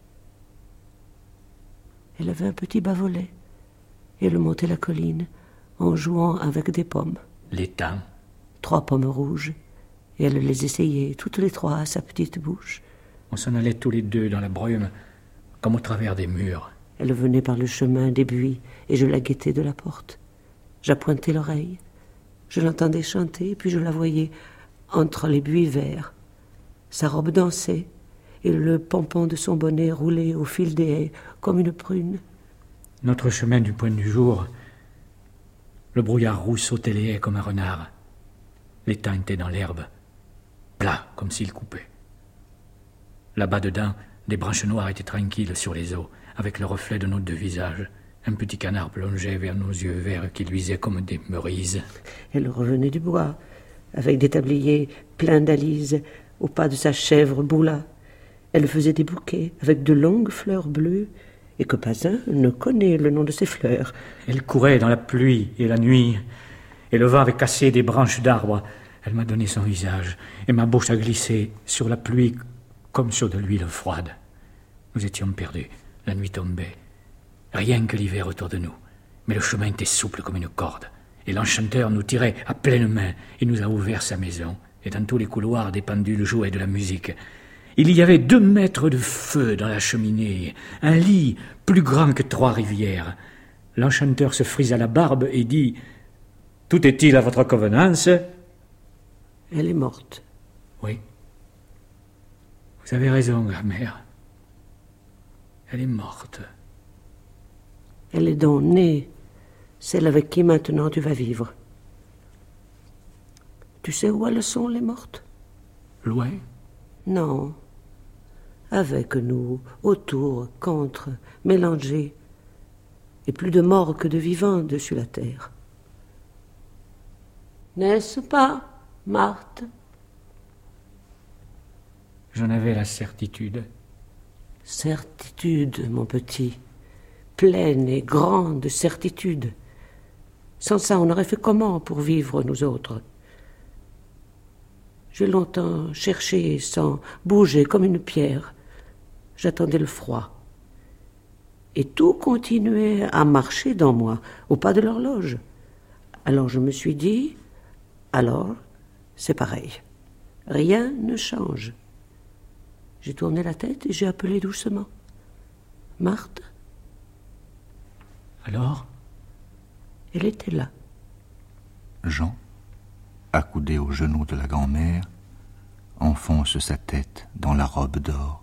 Elle avait un petit bas-volet. Et elle montait la colline en jouant avec des pommes. L'étang. Trois pommes rouges. Et elle les essayait, toutes les trois, à sa petite bouche. On s'en allait tous les deux dans la brume, comme au travers des murs. Elle venait par le chemin des buis, et je la guettais de la porte. J'appointais l'oreille. Je l'entendais chanter, puis je la voyais entre les buis verts. Sa robe dansait, et le pompon de son bonnet roulait au fil des haies, comme une prune. Notre chemin du point du jour, le brouillard roux sautait les haies comme un renard. L'étang était dans l'herbe, plat comme s'il coupait. Là-bas dedans, des branches noires étaient tranquilles sur les eaux, avec le reflet de nos deux visages. Un petit canard plongeait vers nos yeux verts qui luisaient comme des merises. Elle revenait du bois, avec des tabliers pleins d'alises, au pas de sa chèvre Boula. Elle faisait des bouquets avec de longues fleurs bleues, et que pas un ne connaît le nom de ces fleurs. Elle courait dans la pluie et la nuit, et le vent avait cassé des branches d'arbres. Elle m'a donné son visage, et ma bouche a glissé sur la pluie comme sur de l'huile froide. Nous étions perdus, la nuit tombait. Rien que l'hiver autour de nous, mais le chemin était souple comme une corde, et l'enchanteur nous tirait à pleine main et nous a ouvert sa maison, et dans tous les couloirs des pendules jouaient de la musique. Il y avait deux mètres de feu dans la cheminée, un lit plus grand que trois rivières. L'enchanteur se frisa la barbe et dit « Tout est-il à votre convenance ?» Elle est morte. Oui. Vous avez raison, grand-mère. Elle est morte. Elle est donc née, celle avec qui maintenant tu vas vivre. Tu sais où elles sont, les mortes? Loin? Non. Avec nous, autour, contre, mélangés. Et plus de morts que de vivants dessus la terre. N'est-ce pas, Marthe? J'en avais la certitude. Certitude, mon petit. Pleine et grande certitude. Sans ça, on aurait fait comment pour vivre, nous autres? J'ai longtemps cherché sans bouger comme une pierre. J'attendais le froid. Et tout continuait à marcher dans moi, au pas de l'horloge. Alors je me suis dit, alors c'est pareil. Rien ne change. J'ai tourné la tête et j'ai appelé doucement. Marthe? Alors? Elle était là. Jean, accoudé au genou de la grand-mère, enfonce sa tête dans la robe d'or.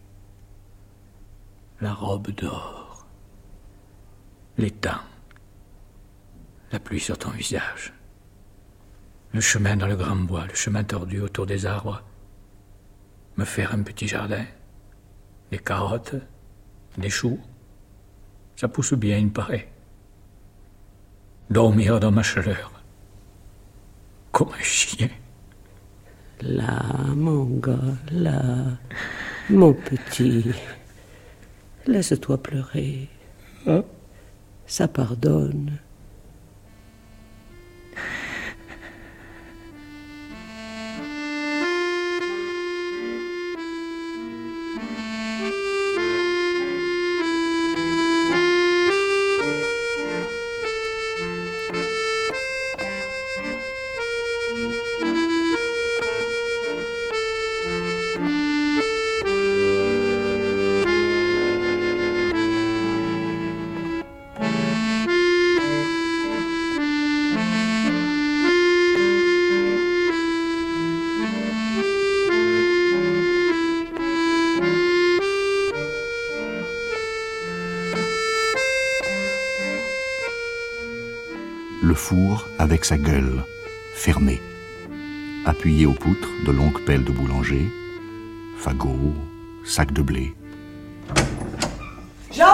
La robe d'or. L'étang. La pluie sur ton visage. Le chemin dans le grand bois, le chemin tordu autour des arbres. Me faire un petit jardin. Des carottes, des choux. Ça pousse bien, il me paraît. Dormir dans ma chaleur. Comme un chien. Là, mon gars, là, mon petit. Laisse-toi pleurer. Hein? Ça pardonne. Le four avec sa gueule, fermée. Appuyé aux poutres de longues pelles de boulanger, fagots, sacs de blé. Jean!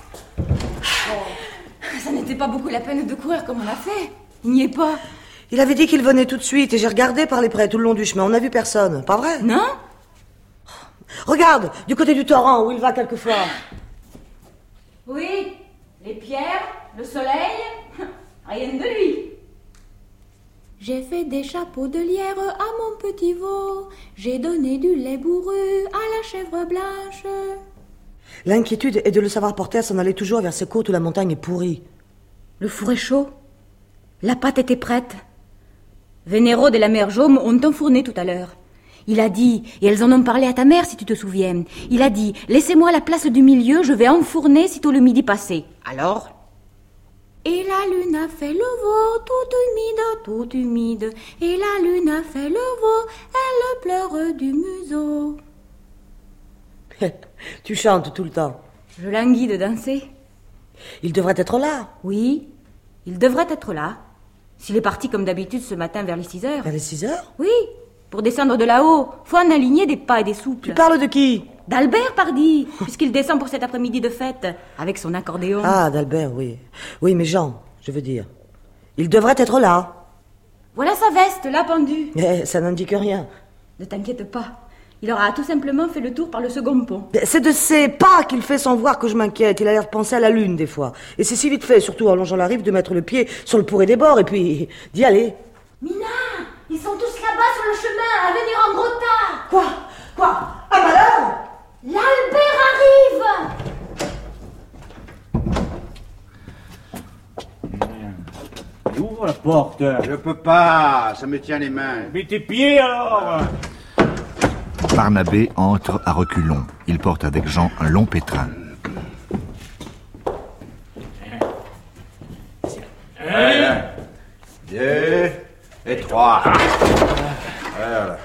Ça n'était pas beaucoup la peine de courir comme on a fait. Il n'y est pas. Il avait dit qu'il venait tout de suite et j'ai regardé par les prés tout le long du chemin. On n'a vu personne, pas vrai? Non? Regarde, du côté du torrent où il va quelquefois. Oui, les pierres, le soleil, rien de lui. J'ai fait des chapeaux de lierre à mon petit veau. J'ai donné du lait bourru à la chèvre blanche. L'inquiétude est de le savoir porter à s'en aller toujours vers ces côtes où la montagne est pourrie. Le four est chaud. La pâte était prête. Vénéro de la mère Jaume ont enfourné tout à l'heure. Il a dit, et elles en ont parlé à ta mère si tu te souviens, il a dit, laissez-moi la place du milieu, je vais enfourner sitôt le midi passé. Alors? Et la lune a fait le veau, toute humide, toute humide. Et la lune a fait le veau, elle pleure du museau. Tu chantes tout le temps. Je languis de danser. Il devrait être là. Oui, il devrait être là. S'il est parti comme d'habitude ce matin vers les six heures. Vers les six heures? Oui, pour descendre de là-haut. Faut en aligner des pas et des souples. Tu parles de qui? D'Albert, pardi, puisqu'il descend pour cet après-midi de fête, avec son accordéon. Ah, d'Albert, oui. Oui, mais Jean, je veux dire. Il devrait être là. Voilà sa veste, là, pendue. Mais ça n'indique rien. Ne t'inquiète pas. Il aura tout simplement fait le tour par le second pont. C'est de ses pas qu'il fait sans voir que je m'inquiète. Il a l'air de penser à la lune, des fois. Et c'est si vite fait, surtout en longeant la rive, de mettre le pied sur le pourré des bords et puis d'y aller. Mina, ils sont tous là-bas sur le chemin, à venir en gros tas. Quoi? Quoi? Un malheur? L'Albert arrive. Ouvre la porte. Je peux pas, ça me tient les mains. Mets tes pieds alors. Barnabé entre à reculons. Il porte avec Jean un long pétrin. Un, deux et trois. Voilà.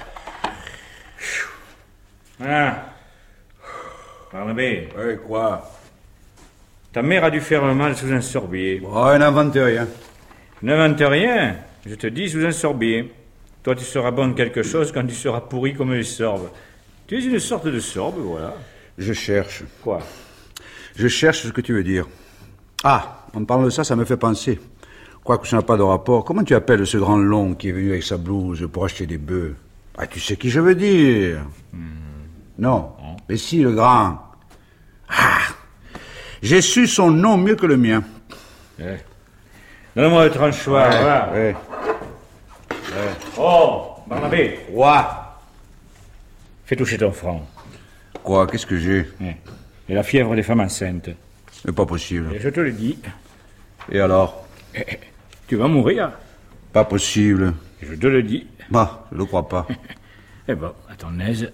Ah. Barnabé. Oui, quoi? Ta mère a dû faire un mal sous un sorbier. Oh, elle n'invente rien. N'invente rien. Je te dis sous un sorbier. Toi, tu seras bon de quelque chose quand tu seras pourri comme les sorbes. Tu es une sorte de sorbe, voilà. Je cherche. Quoi? Je cherche ce que tu veux dire. Ah, en parlant de ça, ça me fait penser. crois que ça n'a pas de rapport. Comment tu appelles ce grand long qui est venu avec sa blouse pour acheter des bœufs? Ah, tu sais qui je veux dire. Hmm. Non. Oh. Mais si, le grand. Ah, j'ai su son nom mieux que le mien. Ouais. Donne-moi le tranchoir, ouais, voilà. Ouais. Ouais. Oh, Barnabé. Quoi? Fais toucher ton front. Quoi? Qu'est-ce que j'ai? Ouais. Et la fièvre des femmes enceintes. C'est pas possible. Et je te le dis. Et alors? Eh, tu vas mourir. Pas possible. Et je te le dis. Bah, je le crois pas. Eh ben, à ton aise.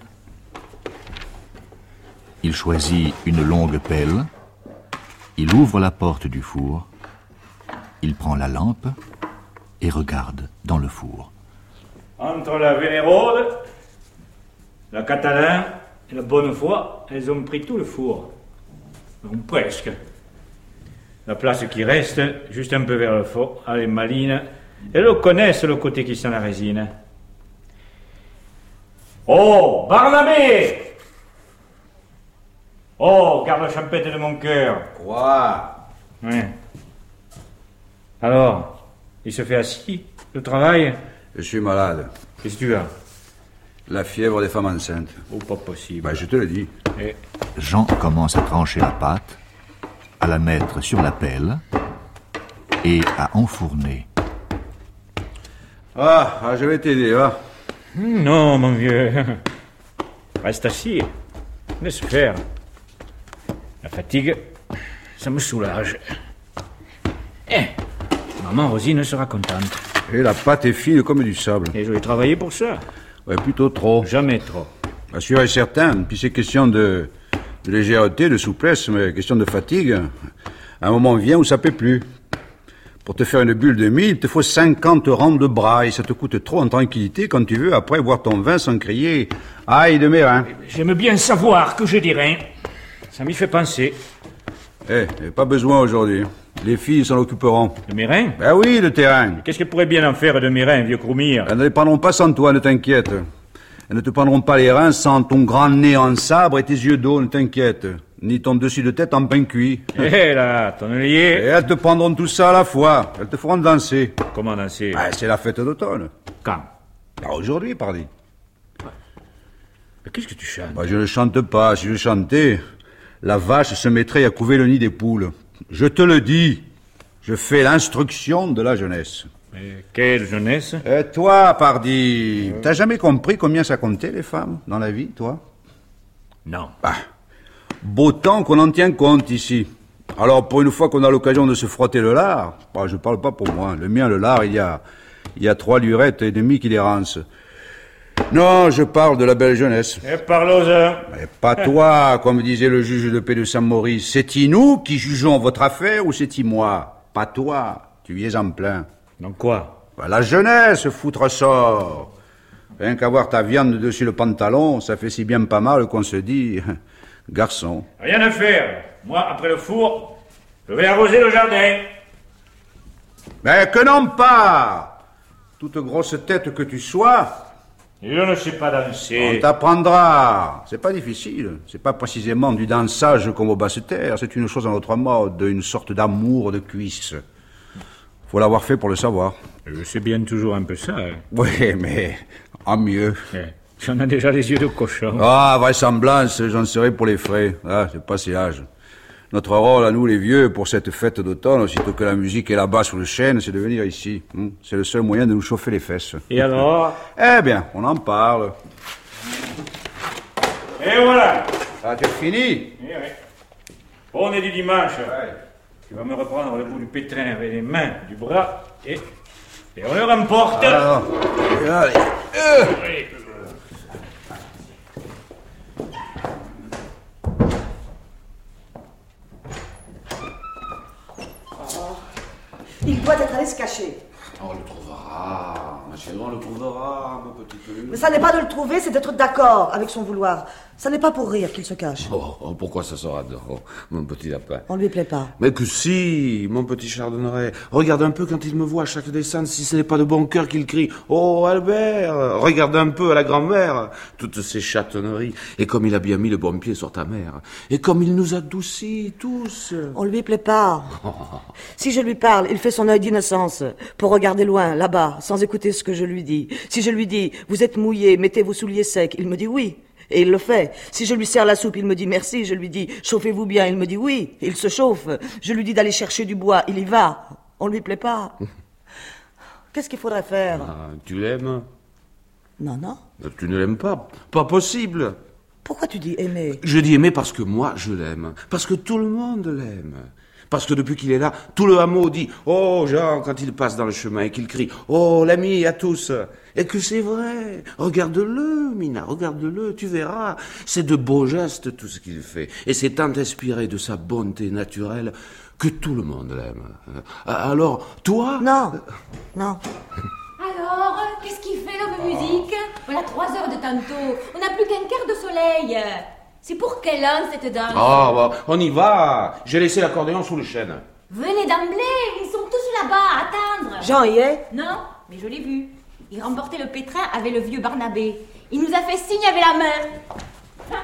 Il choisit une longue pelle. Il ouvre la porte du four. Il prend la lampe et regarde dans le four. Entre la Vénérode, la Catalin et la Bonnefoy, elles ont pris tout le four. Donc presque. La place qui reste, juste un peu vers le fond, elle est maline. Elles connaissent le côté qui sent la résine. Oh, Barnabé! Oh, garde champêtre de mon cœur. Quoi? Ouais. Alors, il se fait assis, le travail? Je suis malade. Qu'est-ce que tu as? La fièvre des femmes enceintes. Oh, pas possible. Bah, je te le dis. Et... Jean commence à trancher la pâte, à la mettre sur la pelle et à enfourner. Ah, ah je vais t'aider, va. Non, mon vieux. Reste assis. Laisse faire. La fatigue, ça me soulage. Eh, maman Rosine sera contente. Et la pâte est fine comme du sable. Et je vais travailler pour ça. Ouais, plutôt trop. Jamais trop. Bien sûr et certain. Puis c'est question de, de légèreté, de souplesse, mais question de fatigue. Un moment vient où ça peut plus. Pour te faire une bulle de mie, il te faut cinquante rangs de bras et ça te coûte trop en tranquillité quand tu veux après boire ton vin sans crier « Aïe de mes reins !» J'aime bien savoir que je dis rien. Ça m'y fait penser. Eh, pas besoin aujourd'hui. Les filles s'en occuperont. De mes reins? Ben oui, de tes reins. Qu'est-ce qu'elles pourraient bien en faire de mes reins, vieux croumir? Elles ne les prendront pas sans toi, ne t'inquiète. Elles ne te prendront pas les reins sans ton grand nez en sabre et tes yeux d'eau, ne t'inquiète. Ni ton dessus de tête en pain cuit. Eh là, tonnelier. Et elles te prendront tout ça à la fois. Elles te feront danser. Comment danser? Ben, c'est la fête d'automne. Quand? Ben, aujourd'hui, pardi. Mais qu'est-ce que tu chantes? Ben, je ne chante pas. Si je chantais, la vache se mettrait à couver le nid des poules. Je te le dis. Je fais l'instruction de la jeunesse. Mais quelle jeunesse? Et toi, pardi, euh... t'as jamais compris combien ça comptait, les femmes, dans la vie, toi? Non. Bah, beau temps qu'on en tient compte ici. Alors, pour une fois qu'on a l'occasion de se frotter le lard, bah, je parle pas pour moi. Le mien, le lard, il y a, il y a trois lurettes et demie qui les rancent. Non, je parle de la belle jeunesse. Et parlons-en. Mais pas toi, comme disait le juge de paix de Saint-Maurice. C'est-il nous qui jugeons votre affaire ou c'est-il moi? Pas toi, tu y es en plein. Donc quoi? Bah, la jeunesse, foutre sort. Rien qu'avoir ta viande dessus le pantalon, ça fait si bien pas mal qu'on se dit... Garçon. Rien à faire. Moi, après le four, je vais arroser le jardin. Mais que non pas. Toute grosse tête que tu sois... Je ne sais pas danser. On t'apprendra. C'est pas difficile. C'est pas précisément du dansage comme au basse-terre. C'est une chose à notre mode, une sorte d'amour de cuisse. Faut l'avoir fait pour le savoir. Je sais bien toujours un peu ça. Hein. Oui, mais en mieux. Ouais. J'en ai déjà les yeux de cochon. Ah, vraisemblance, j'en serai pour les frais. Ah, c'est pas si âge. Notre rôle, à nous les vieux, pour cette fête d'automne, aussitôt que la musique est là-bas sur le chêne, c'est de venir ici. C'est le seul moyen de nous chauffer les fesses. Et alors? Eh bien, on en parle. Et voilà. Ah, tu as fini? Eh oui. On est du dimanche. Ouais. Tu vas me reprendre le bout du pétrin avec les mains, du bras, et, et on le remporte. Ah, allez. Euh. Oui. Il doit être allé se cacher. On le trouvera. ma chérie, on le trouvera, mon petit Lulu. Mais ça n'est pas de le trouver, c'est d'être d'accord avec son vouloir. Ça n'est pas pour rire qu'il se cache. Oh, oh, pourquoi ça sera drôle, mon petit lapin? On lui plaît pas. Mais que si, mon petit chardonneret. Regarde un peu quand il me voit à chaque descente, si ce n'est pas de bon cœur qu'il crie « Oh, Albert !» Regarde un peu à la grand-mère, toutes ces chatonneries. Et comme il a bien mis le bon pied sur ta mère. Et comme il nous adoucit tous. On lui plaît pas. Si je lui parle, il fait son œil d'innocence pour regarder loin, là-bas, sans écouter ce que je lui dis. Si je lui dis « Vous êtes mouillé, mettez vos souliers secs », il me dit « Oui ». Et il le fait. Si je lui sers la soupe, il me dit merci. Je lui dis chauffez-vous bien. Il me dit oui. Il se chauffe. Je lui dis d'aller chercher du bois. Il y va. On lui plaît pas. Qu'est-ce qu'il faudrait faire? Ah, tu l'aimes? Non, non. Tu ne l'aimes pas. Pas possible. Pourquoi tu dis aimer? Je dis aimer parce que moi, je l'aime. Parce que tout le monde l'aime. Parce que depuis qu'il est là, tout le hameau dit « Oh, Jean !» quand il passe dans le chemin et qu'il crie « Oh, l'ami à tous !» Et que c'est vrai. Regarde-le, Mina, regarde-le, tu verras. C'est de beaux gestes tout ce qu'il fait. Et c'est tant inspiré de sa bonté naturelle que tout le monde l'aime. Alors, toi... Non, non. Alors, qu'est-ce qu'il fait l'homme musique? Voilà trois heures de tantôt. On n'a plus qu'un quart de soleil. C'est pour quelle heure cette danse? Ah, bah, on y va. J'ai laissé l'accordéon sous le chêne. Venez d'emblée, ils sont tous là-bas à attendre. Jean y est? Non, mais je l'ai vu. Il remportait le pétrin avec le vieux Barnabé. Il nous a fait signe avec la main.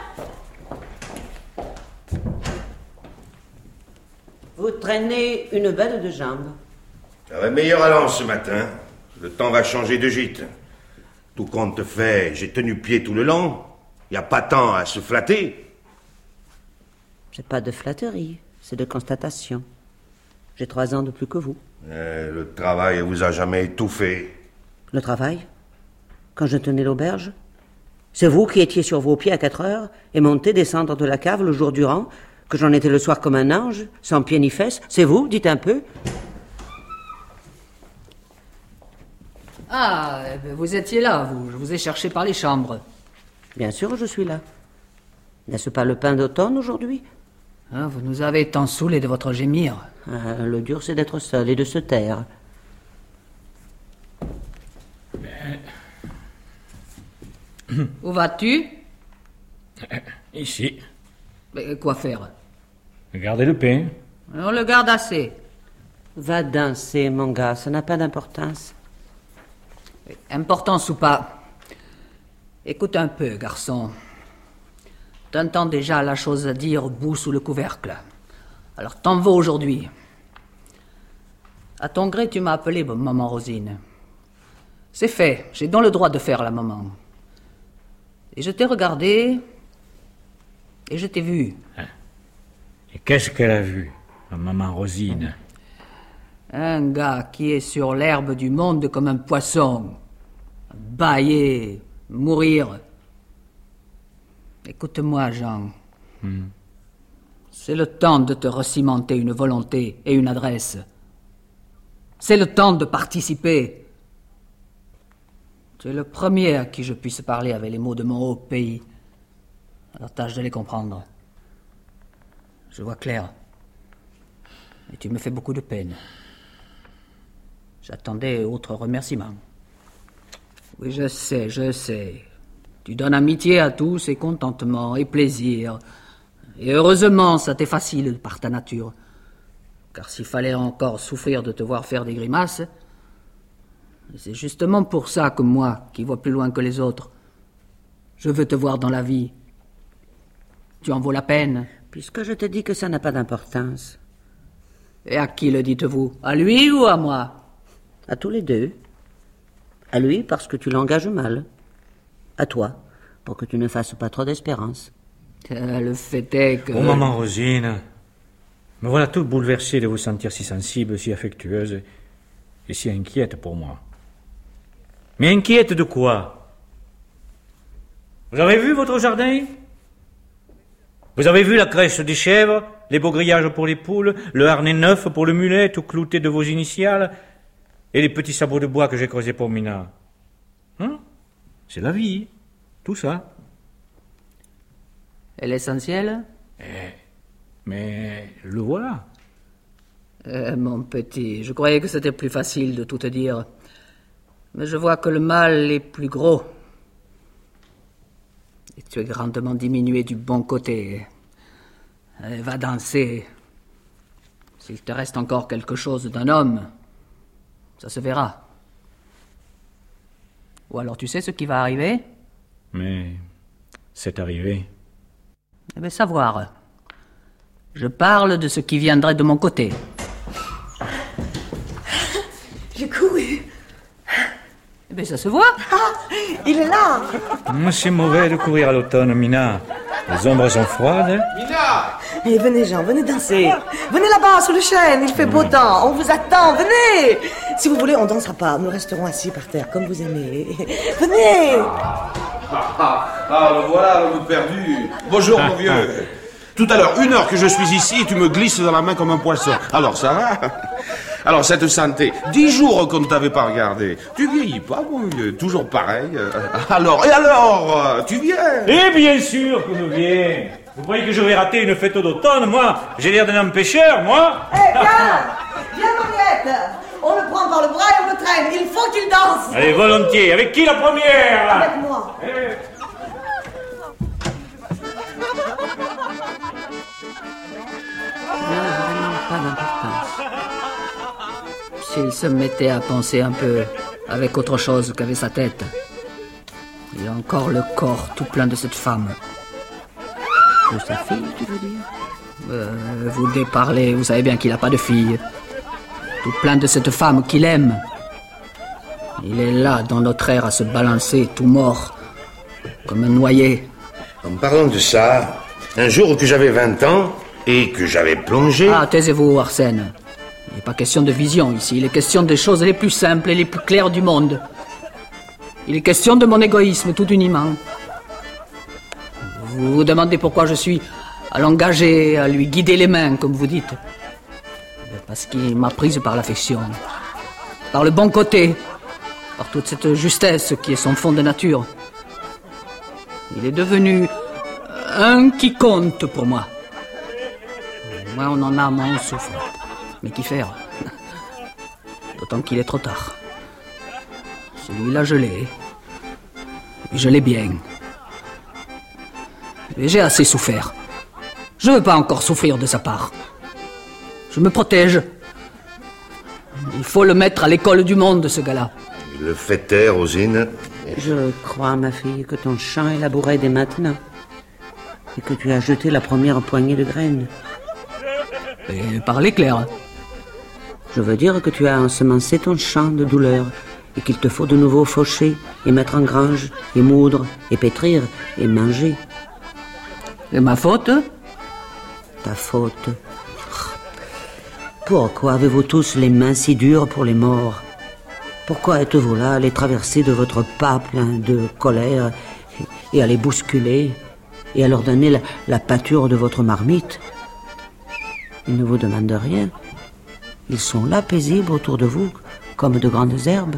Vous traînez une belle de jambes. Ça va meilleur allant ce matin. Le temps va changer de gîte. Tout compte fait, j'ai tenu pied tout le long. Il n'y a pas tant à se flatter. C'est pas de flatterie, c'est de constatation. J'ai trois ans de plus que vous. Euh, le travail vous a jamais étouffé. Le travail? Quand je tenais l'auberge? C'est vous qui étiez sur vos pieds à quatre heures et montez, descendre de la cave le jour durant, que j'en étais le soir comme un ange, sans pied ni fesses? C'est vous? Dites un peu. Ah, vous étiez là, vous. Je vous ai cherché par les chambres. Bien sûr, je suis là. N'est-ce pas le pain d'automne aujourd'hui? Ah, vous nous avez tant saoulés de votre gémir. Ah, le dur, c'est d'être seul et de se taire. Où vas-tu? Ici. Mais quoi faire? Regardez le pain. On le garde assez. Va danser, mon gars, ça n'a pas d'importance. Importance ou pas. Écoute un peu, garçon. T'entends déjà la chose à dire bout sous le couvercle. Alors t'en vas aujourd'hui. À ton gré, tu m'as appelé maman Rosine. C'est fait, j'ai donc le droit de faire la maman. Et je t'ai regardé, et je t'ai vu. Et qu'est-ce qu'elle a vu, la maman Rosine? Un gars qui est sur l'herbe du monde comme un poisson. Bâiller, mourir. Écoute-moi, Jean. Hmm. C'est le temps de te recimenter une volonté et une adresse. C'est le temps de participer. Tu es le premier à qui je puisse parler avec les mots de mon haut pays. Alors tâche de les comprendre. Je vois clair. Et tu me fais beaucoup de peine. J'attendais autre remerciement. Oui, je sais, je sais. Tu donnes amitié à tous et contentement et plaisir. Et heureusement, ça t'est facile par ta nature. Car s'il fallait encore souffrir de te voir faire des grimaces, c'est justement pour ça que moi, qui vois plus loin que les autres, je veux te voir dans la vie. Tu en vaux la peine. Puisque je te dis que ça n'a pas d'importance. Et à qui le dites-vous? À lui ou à moi? À tous les deux. À lui, parce que tu l'engages mal. À toi, pour que tu ne fasses pas trop d'espérance. Le fait est que... Oh, maman Rosine, me voilà toute bouleversée de vous sentir si sensible, si affectueuse et si inquiète pour moi. Mais inquiète de quoi? Vous avez vu votre jardin? Vous avez vu la crèche des chèvres, les beaux grillages pour les poules, le harnais neuf pour le mulet, tout clouté de vos initiales, et les petits sabots de bois que j'ai creusés pour Mina? Hein? C'est la vie, tout ça. Et l'essentiel? Eh, mais le voilà. Euh, mon petit, je croyais que c'était plus facile de tout te dire. Mais je vois que le mal est plus gros. Et tu es grandement diminué du bon côté. Allez, va danser. S'il te reste encore quelque chose d'un homme, ça se verra. Ou alors tu sais ce qui va arriver? Mais c'est arrivé. Eh bien, savoir. Je parle de ce qui viendrait de mon côté. J'ai couru. Eh bien, ça se voit. Ah, il est là. C'est mauvais de courir à l'automne, Mina. Les ombres sont froides. Mina! Et venez, Jean, venez danser. Venez là-bas, sous le chêne, il fait beau temps. On vous attend, venez. Si vous voulez, on dansera pas. Nous resterons assis par terre, comme vous aimez. Venez. Ah, ah, ah, le voilà, l'homme perdu. Bonjour, mon vieux. Tout à l'heure, une heure que je suis ici, tu me glisses dans la main comme un poisson. Alors, ça va? Alors, cette santé, dix jours qu'on ne t'avait pas regardé. Tu vieillis pas, mon vieux, toujours pareil. Alors, et alors, tu viens? Eh bien sûr que je viens. Vous croyez que je vais rater une fête d'automne, moi? J'ai l'air d'un homme pêcheur, moi? Eh, viens. Viens, Mariette. On le prend par le bras et on le traîne. Il faut qu'il danse. Allez, volontiers. Avec qui la première? Avec moi. Eh. n'a vraiment pas d'importance. S'il se mettait à penser un peu avec autre chose qu'avec sa tête. Il a encore le corps tout plein de cette femme. De sa fille, tu veux dire? euh, Vous déparlez, vous savez bien qu'il n'a pas de fille. Tout plein de cette femme qu'il aime. Il est là, dans notre air, à se balancer, tout mort, comme un noyé. En parlant de ça, un jour que j'avais vingt ans et que j'avais plongé... Ah, taisez-vous, Arsène. Il n'est pas question de vision ici, il est question des choses les plus simples et les plus claires du monde. Il est question de mon égoïsme tout uniment. Vous vous demandez pourquoi je suis à l'engager, à lui guider les mains, comme vous dites. Parce qu'il m'a prise par l'affection, par le bon côté, par toute cette justesse qui est son fond de nature. Il est devenu un qui compte pour moi. Moins on en a, moins on souffre. Mais qu'y faire? D'autant qu'il est trop tard. Celui-là, je l'ai. Et je l'ai bien. Et j'ai assez souffert. Je ne veux pas encore souffrir de sa part. Je me protège. Il faut le mettre à l'école du monde, ce gars-là. Il le fait taire, Rosine. Je crois, ma fille, que ton champ est labouré dès maintenant. Et que tu as jeté la première poignée de graines. Et parlez clair. Je veux dire que tu as ensemencé ton champ de douleur et qu'il te faut de nouveau faucher et mettre en grange et moudre et pétrir et manger. Et ma faute? Ta faute. Pourquoi avez-vous tous les mains si dures pour les morts? Pourquoi êtes-vous là à les traverser de votre pas plein de colère et à les bousculer et à leur donner la, la pâture de votre marmite? Ils ne vous demandent rien. Ils sont là, paisibles autour de vous, comme de grandes herbes.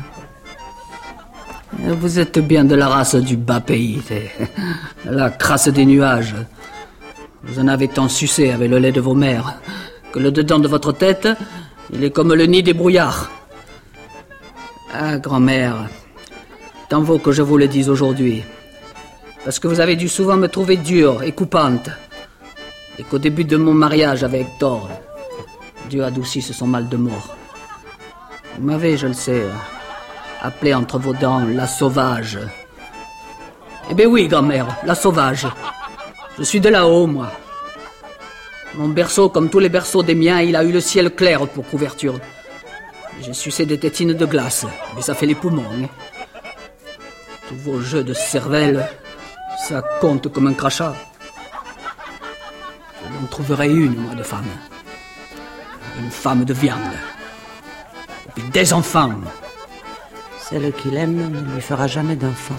Vous êtes bien de la race du bas pays, la crasse des nuages. Vous en avez tant sucé avec le lait de vos mères, que le dedans de votre tête, il est comme le nid des brouillards. Ah, grand-mère, tant vaut que je vous le dise aujourd'hui, parce que vous avez dû souvent me trouver dure et coupante, et qu'au début de mon mariage avec Hector, Dieu adoucisse son mal de mort. Vous m'avez, je le sais, appelé entre vos dents la sauvage. Eh bien oui, grand-mère, la sauvage. Je suis de là-haut, moi. Mon berceau, comme tous les berceaux des miens, il a eu le ciel clair pour couverture. J'ai sucé des tétines de glace, mais ça fait les poumons. Hein. Tous vos jeux de cervelle, ça compte comme un crachat. Je en trouverai une, moi, de femme. Une femme de viande. Et puis des enfants. Celle qu'il aime ne lui fera jamais d'enfant.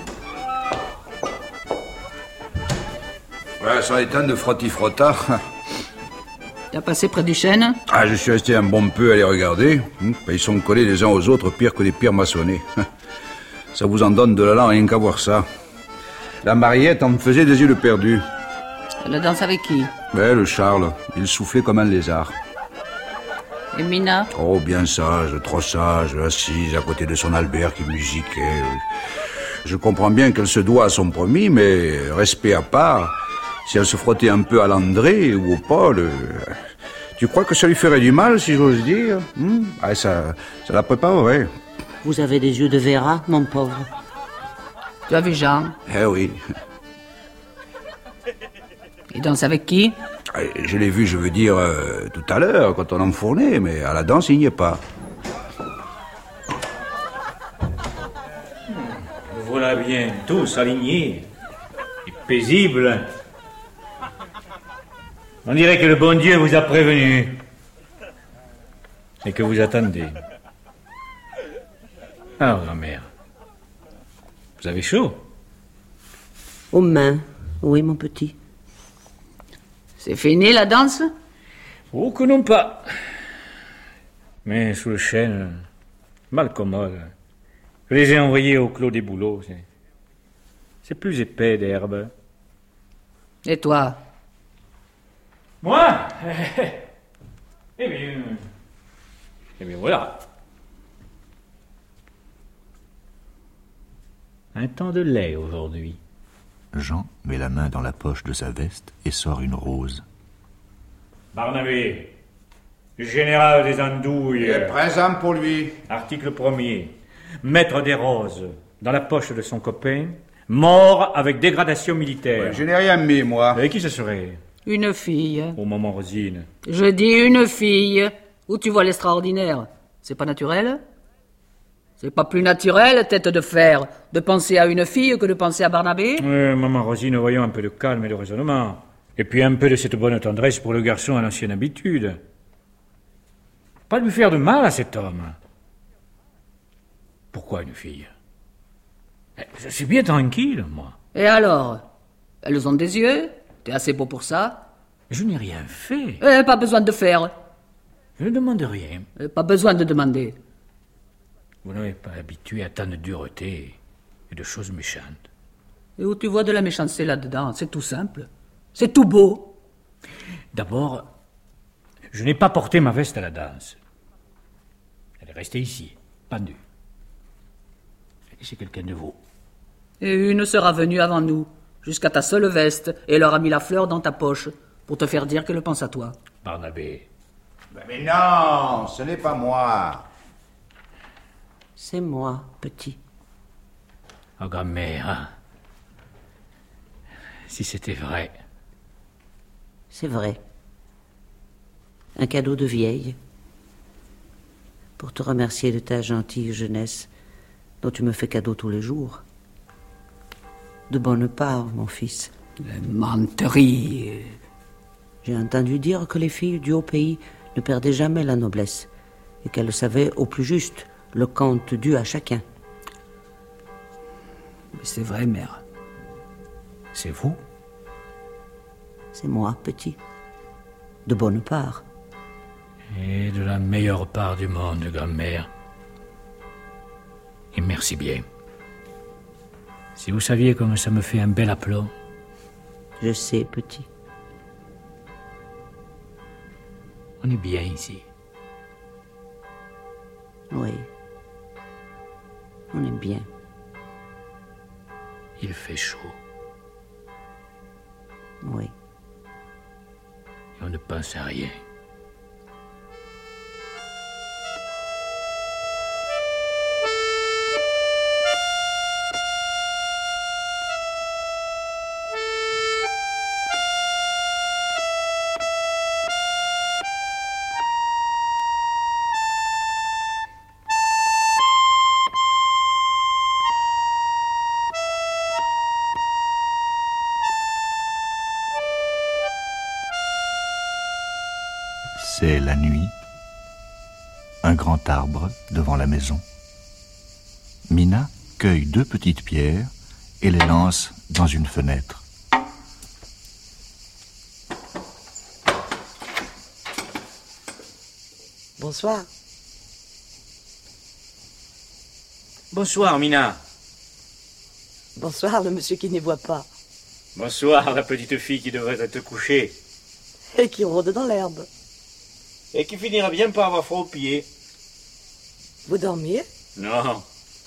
Ouais, ça est temps de frotti-frotta. T'as passé près du chêne? Ah, je suis resté un bon peu à les regarder. Ils sont collés les uns aux autres, pire que des pierres maçonnées. Ça vous en donne de l'allant rien qu'à voir ça. La Mariette en me faisait des yeux de perdu. Elle danse avec qui? Ouais, le Charles. Il soufflait comme un lézard. Et Mina? Oh, bien sage, trop sage, assise à côté de son Albert qui musiquait. Je comprends bien qu'elle se doit à son promis, mais respect à part, si elle se frottait un peu à l'André ou au Paul, euh, tu crois que ça lui ferait du mal, si j'ose dire? hmm ah, ça, ça la préparerait. Vous avez des yeux de Vera, mon pauvre. Tu as vu Jean? Eh oui. Il danse avec qui? Je l'ai vu, je veux dire, euh, tout à l'heure, quand on enfournait, mais à la danse, il n'y est pas. Voilà bien, tous alignés et paisibles. On dirait que le bon Dieu vous a prévenu et que vous attendez. Alors, grand-mère, vous avez chaud? Aux mains, oui, mon petit. C'est fini la danse? Oh, que non pas. Mais sous le chêne, mal commode. Je les ai envoyés au clos des bouleaux. C'est, c'est plus épais d'herbe. Et toi? Moi? Eh bien... Eh bien, voilà. Un temps de lait aujourd'hui. Jean met la main dans la poche de sa veste et sort une rose. Barnabé, général des andouilles. Et présent pour lui. Article premier. Mettre des roses dans la poche de son copain, mort avec dégradation militaire. Ouais, je n'ai rien mis, moi. Et qui ce serait? Une fille. Au moment Rosine. Je dis une fille. Où tu vois l'extraordinaire? C'est pas naturel? C'est pas plus naturel, tête de fer, de penser à une fille que de penser à Barnabé? Oui, maman Rosine, voyons un peu de calme et de raisonnement. Et puis un peu de cette bonne tendresse pour le garçon à l'ancienne habitude. Pas lui faire de mal à cet homme. Pourquoi une fille? Je suis bien tranquille, moi. Et alors? Elles ont des yeux? T'es assez beau pour ça? Je n'ai rien fait. Eh, pas besoin de faire. Je ne demande rien. Eh, pas besoin de demander. Vous n'avez pas habitué à tant de dureté et de choses méchantes. Et où tu vois de la méchanceté là-dedans? C'est tout simple. C'est tout beau. D'abord, je n'ai pas porté ma veste à la danse. Elle est restée ici, pendue. Et c'est quelqu'un de vous. Et une sera venue avant nous, jusqu'à ta seule veste, et elle aura mis la fleur dans ta poche, pour te faire dire qu'elle pense à toi. Barnabé. Mais non, ce n'est pas moi. C'est moi, petit. Oh, grand-mère. Si c'était vrai. C'est vrai. Un cadeau de vieille. Pour te remercier de ta gentille jeunesse, dont tu me fais cadeau tous les jours. De bonne part, mon fils. Les menteries. J'ai entendu dire que les filles du haut pays ne perdaient jamais la noblesse, et qu'elles savaient au plus juste le compte dû à chacun. Mais c'est vrai, mère. C'est vous? C'est moi, petit. De bonne part. Et de la meilleure part du monde, grand-mère. Et merci bien. Si vous saviez comme ça me fait un bel aplomb. Je sais, petit. On est bien ici. Oui. On est bien. Il fait chaud. Oui. Et on ne pense à rien. C'est la nuit. Un grand arbre devant la maison. Mina cueille deux petites pierres et les lance dans une fenêtre. Bonsoir. Bonsoir, Mina. Bonsoir, le monsieur qui n'y voit pas. Bonsoir, la petite fille qui devrait être couchée. Et qui rôde dans l'herbe. et qui finira bien par avoir froid aux pieds. Vous dormiez? Non.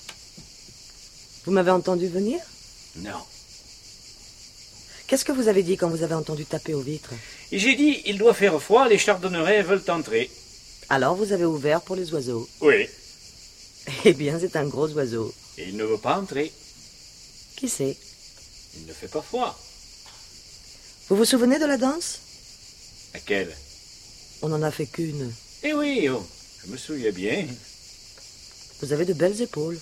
Vous m'avez entendu venir? Non. Qu'est-ce que vous avez dit quand vous avez entendu taper aux vitres? Et j'ai dit, il doit faire froid, les chardonnerets veulent entrer. Alors vous avez ouvert pour les oiseaux? Oui. Eh bien, c'est un gros oiseau. Et il ne veut pas entrer. Qui c'est? Il ne fait pas froid. Vous vous souvenez de la danse? Laquelle? On n'en a fait qu'une. Eh oui, oh, je me souviens bien. Vous avez de belles épaules.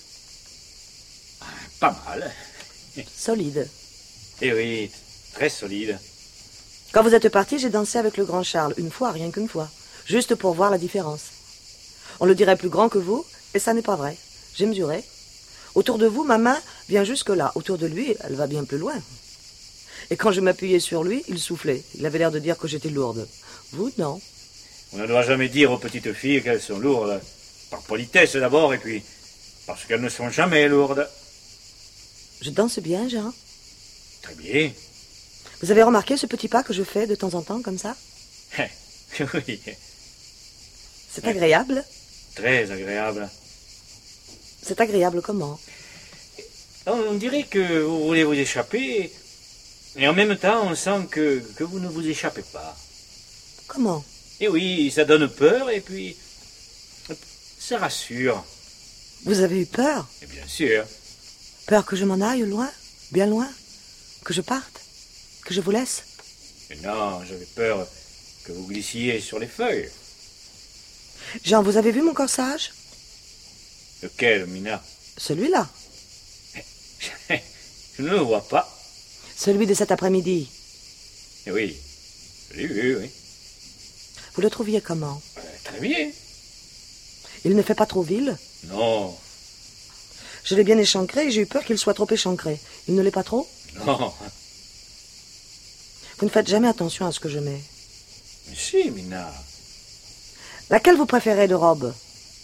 Pas mal. Solide. Eh oui, très solide. Quand vous êtes parti, j'ai dansé avec le grand Charles, une fois, rien qu'une fois. Juste pour voir la différence. On le dirait plus grand que vous, et ça n'est pas vrai. J'ai mesuré. Autour de vous, ma main vient jusque-là. Autour de lui, elle va bien plus loin. Et quand je m'appuyais sur lui, il soufflait. Il avait l'air de dire que j'étais lourde. Vous, non. On ne doit jamais dire aux petites filles qu'elles sont lourdes. Par politesse d'abord, et puis parce qu'elles ne sont jamais lourdes. Je danse bien, Jean. Très bien. Vous avez remarqué ce petit pas que je fais de temps en temps, comme ça? Oui. C'est agréable? Très agréable. C'est agréable comment? On dirait que vous voulez vous échapper, et en même temps, on sent que, que vous ne vous échappez pas. Comment? Et oui, ça donne peur, et puis ça rassure. Vous avez eu peur? Et bien sûr. Peur que je m'en aille loin? Bien loin? Que je parte? Que je vous laisse? Et non, j'avais peur que vous glissiez sur les feuilles. Jean, vous avez vu mon corsage? Lequel, Mina? Celui-là. Je ne le vois pas. Celui de cet après-midi. Et oui, je l'ai vu, oui. Vous le trouviez comment? Euh, très bien. Il ne fait pas trop vil? Non. Je l'ai bien échancré et j'ai eu peur qu'il soit trop échancré. Il ne l'est pas trop? Non. Vous ne faites jamais attention à ce que je mets. Mais si, Mina. Laquelle vous préférez de robe?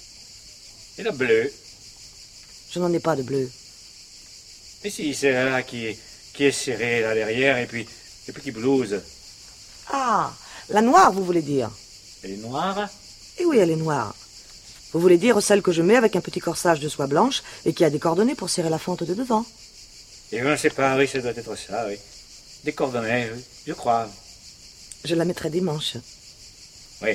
Et la bleue. Je n'en ai pas de bleu. Mais si, c'est là qui est, qui est serrée là derrière, et puis les petits blouses. Ah, la noire, vous voulez dire? Elle est noire? Eh oui, elle est noire. Vous voulez dire celle que je mets avec un petit corsage de soie blanche et qui a des cordonnées pour serrer la fente de devant? Et je ne sais pas, oui, ça doit être ça, oui. Des cordonnées, oui, je crois. Je la mettrai dimanche. Oui.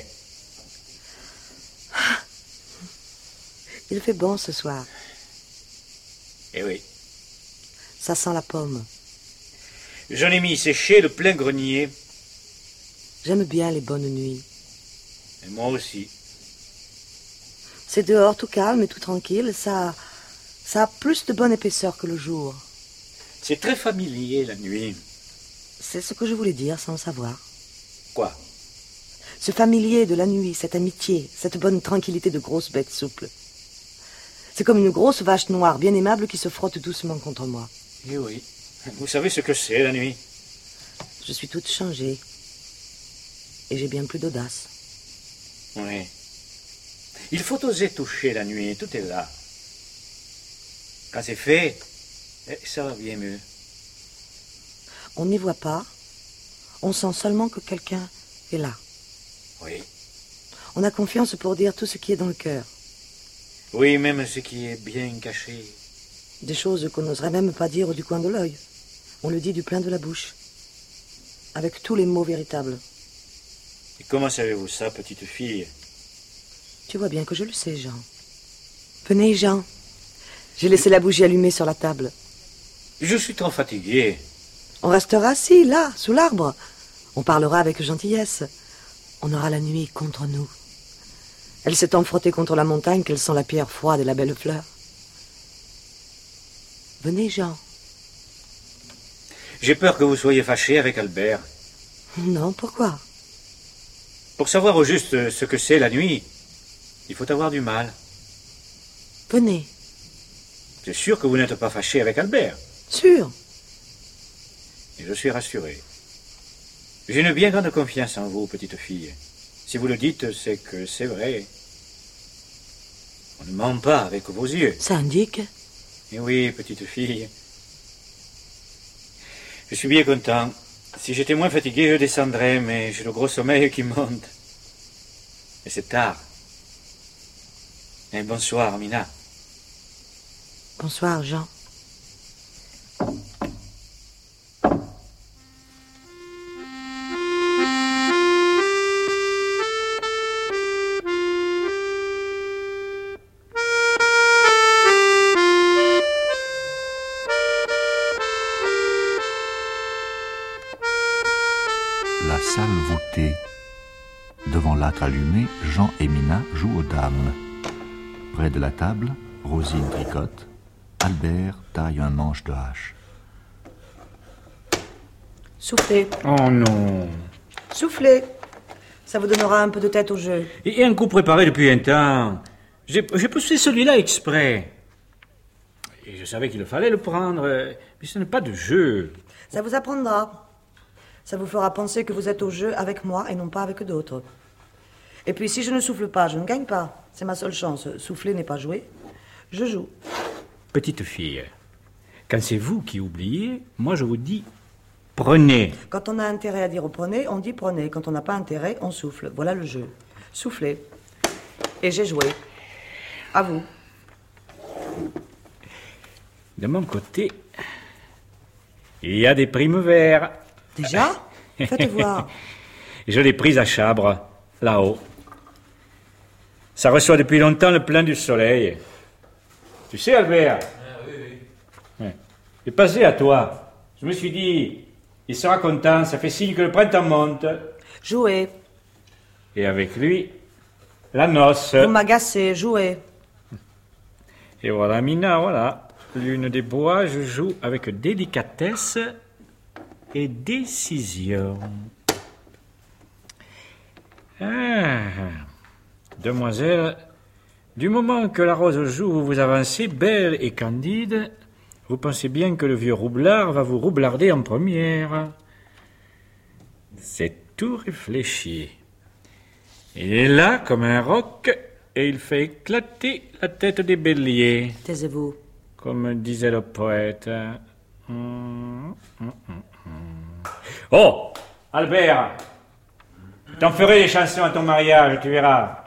Il fait bon ce soir. Eh oui. Ça sent la pomme. J'en ai mis sécher le plein grenier. J'aime bien les bonnes nuits. Et moi aussi. C'est dehors tout calme et tout tranquille. Ça, ça a plus de bonne épaisseur que le jour. C'est très familier la nuit. C'est ce que je voulais dire sans le savoir. Quoi? Ce familier de la nuit, cette amitié, cette bonne tranquillité de grosses bêtes souples. C'est comme une grosse vache noire bien aimable qui se frotte doucement contre moi. Eh oui. Vous savez ce que c'est la nuit? Je suis toute changée. Et j'ai bien plus d'audace. Oui. Il faut oser toucher la nuit, tout est là. Quand c'est fait, ça va bien mieux. On n'y voit pas. On sent seulement que quelqu'un est là. Oui. On a confiance pour dire tout ce qui est dans le cœur. Oui, même ce qui est bien caché. Des choses qu'on n'oserait même pas dire du coin de l'œil. On le dit du plein de la bouche. Avec tous les mots véritables. Et comment savez-vous ça, petite fille? Tu vois bien que je le sais, Jean. Venez, Jean. J'ai laissé la bougie allumée sur la table. Je suis trop fatigué. On restera assis, là, sous l'arbre. On parlera avec gentillesse. On aura la nuit contre nous. Elle s'est tant frottée contre la montagne qu'elle sent la pierre froide et la belle fleur. Venez, Jean. J'ai peur que vous soyez fâché avec Albert. Non, pourquoi? Pour savoir au juste ce que c'est la nuit, il faut avoir du mal. Venez. C'est sûr que vous n'êtes pas fâché avec Albert. Sûr. Et je suis rassuré. J'ai une bien grande confiance en vous, petite fille. Si vous le dites, c'est que c'est vrai. On ne ment pas avec vos yeux. Ça indique? Eh oui, petite fille. Je suis bien content. Si j'étais moins fatigué, je descendrais, mais j'ai le gros sommeil qui monte. Et c'est tard. Et bonsoir, Mina. Bonsoir, Jean. La salle voûtée. Devant l'âtre allumé, Jean et Mina jouent aux dames. Près de la table, Rosine tricote. Albert taille un manche de hache. Soufflez. Oh non. Soufflez. Ça vous donnera un peu de tête au jeu. Et un coup préparé depuis un temps. J'ai j'ai poussé celui-là exprès. Et je savais qu'il fallait le prendre, mais ce n'est pas de jeu. Ça vous apprendra. Ça vous fera penser que vous êtes au jeu avec moi et non pas avec d'autres. Et puis si je ne souffle pas, je ne gagne pas. C'est ma seule chance. Souffler n'est pas jouer. Je joue. Petite fille, quand c'est vous qui oubliez, moi je vous dis prenez. Quand on a intérêt à dire prenez, on dit prenez. Quand on n'a pas intérêt, on souffle. Voilà le jeu. Soufflez. Et j'ai joué. À vous. De mon côté, il y a des primes verts. Déjà? Faites voir. Je l'ai prise à Chabre, là-haut. Ça reçoit depuis longtemps le plein du soleil. Tu sais, Albert? Ah, oui, oui. Ouais. J'ai passé à toi. Je me suis dit, il sera content, ça fait signe que le printemps monte. Jouez. Et avec lui, la noce. Vous m'agacez, jouez. Et voilà, Mina, voilà. Lune des bois, je joue avec délicatesse et décision. Ah, demoiselle, du moment que la rose joue, vous vous avancez, belle et candide, vous pensez bien que le vieux roublard va vous roublarder en première. C'est tout réfléchi. Il est là comme un roc et il fait éclater la tête des béliers. Taisez-vous. Comme disait le poète. Hum, hum, hum, hum. Oh, Albert, je t'en ferai des chansons à ton mariage, tu verras.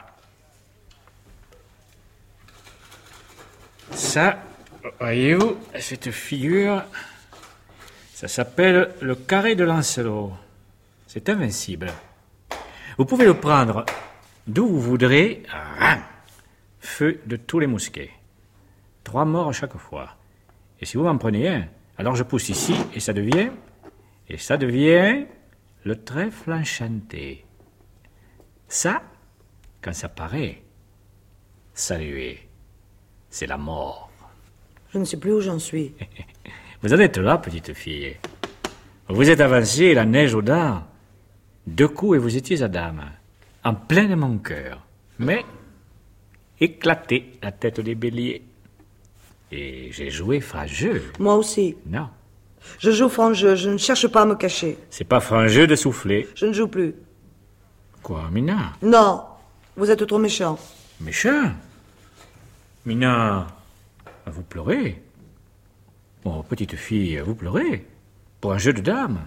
Ça, voyez-vous, cette figure, ça s'appelle le carré de Lancelot. C'est invincible. Vous pouvez le prendre d'où vous voudrez. Ah, feu de tous les mousquets. Trois morts chaque fois. Et si vous m'en prenez un, alors je pousse ici et ça devient... Et ça devient le trèfle enchanté. Ça, quand ça paraît, saluez, c'est la mort. Je ne sais plus où j'en suis. Vous en êtes là, petite fille. Vous êtes avancée, la neige aux dents. Deux coups et vous étiez à dame, en plein de mon cœur. Mais, éclaté la tête des béliers. Et j'ai joué franc-jeu. Moi aussi. Non. Je joue franc-jeu, je ne cherche pas à me cacher. C'est pas franc-jeu de souffler. Je ne joue plus. Quoi, Mina? Non, vous êtes trop méchant. Méchant? Mina, vous pleurez? Oh, petite fille, vous pleurez? Pour un jeu de dames?